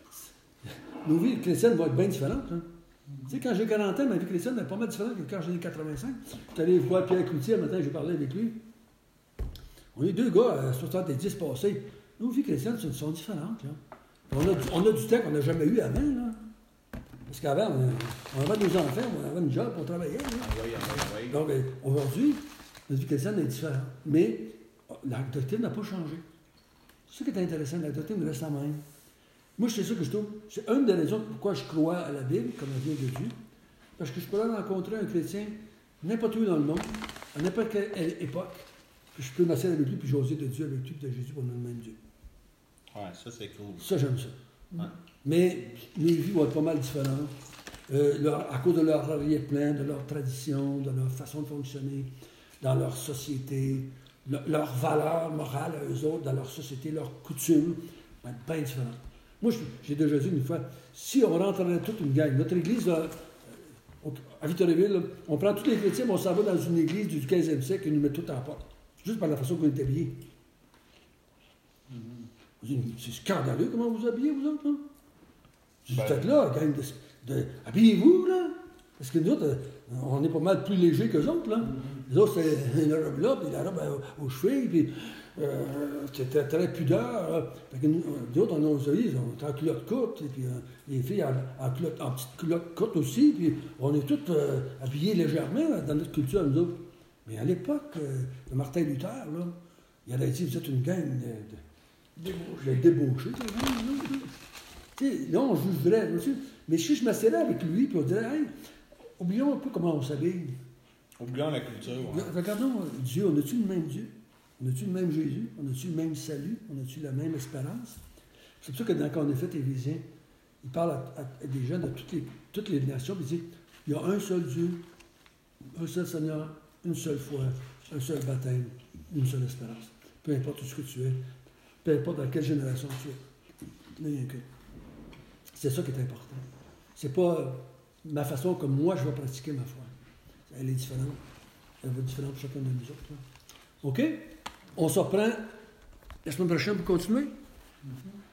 nos vies chrétiennes vont être bien différentes. Hein. Tu sais, quand j'ai 40 ans, ma vie chrétienne est pas mal différente que quand j'ai 85. Je suis allé voir Pierre Cloutier, le matin, j'ai parlé avec lui. On est deux gars à 70 passés. Nos vies chrétiennes sont différentes. Là. On a du temps qu'on n'a jamais eu avant. Là. Parce qu'avant, on avait nos enfants, on avait une job, on travaillait. Oui. Donc, aujourd'hui, notre vie chrétienne est différente. Mais la doctrine n'a pas changé. C'est ça qui est intéressant, la doctrine reste la même. Moi, c'est ça que je trouve. C'est une des raisons pourquoi je crois à la Bible, comme elle vient de Dieu. Parce que je peux rencontrer un chrétien n'importe où dans le monde, à n'importe quelle époque. Puis je peux m'asseoir avec lui, puis j'ose de Dieu avec lui, puis de Jésus pour le même Dieu. Ouais, ça, c'est cool. Ça, j'aime ça. Ouais. Mais les vies vont être pas mal différentes. À cause de leur arrière-plan, de leur tradition, de leur façon de fonctionner, dans leur société, leurs valeurs morales à eux autres, dans leur société, leurs coutumes, vont être bien différentes. Moi, j'ai déjà dit une fois, si on rentrerait toute une gang, notre église, là, à Victoriaville, là, on prend tous les chrétiens, on s'en va dans une église du 15e siècle et nous met tout en porte. Juste par la façon qu'on est habillés. C'est scandaleux comment vous habillez, vous autres, là. Faites là, gang habillez-vous, là. Parce que nous autres, on est pas mal plus légers qu'eux autres, là. Les autres, c'est la robe là, puis la robe aux chevilles, puis c'était très pudeur. Fait que nous autres, on a nos oreilles, on est en culotte courte, et puis les filles en petite culotte courte aussi, puis on est tous habillés légèrement là, dans notre culture, nous autres. Mais à l'époque de Martin Luther, là, il aurait dit, vous êtes une gang de débauchés. Là, on juge vrai, monsieur. Mais si je m'asseyais avec lui, puis on dirait, hey, oublions un peu comment on s'habille. Oublions la culture. Ouais. Regardons Dieu, on a-tu le même Dieu? On a-tu le même Jésus? On a-tu le même salut? On a-tu la même espérance? C'est pour ça que quand on a fait Éphésien, il parle à des gens de toutes les nations, puis il dit, il y a un seul Dieu, un seul Seigneur, une seule foi, un seul baptême, une seule espérance. Peu importe où ce que tu es, peu importe dans quelle génération tu es. Il n'y a rien que. C'est ça qui est important. C'est pas ma façon comme moi je vais pratiquer ma foi. Elle est différente. Elle va être différente pour chacun de nous autres. Là. OK? On se reprend la semaine prochaine pour continuer.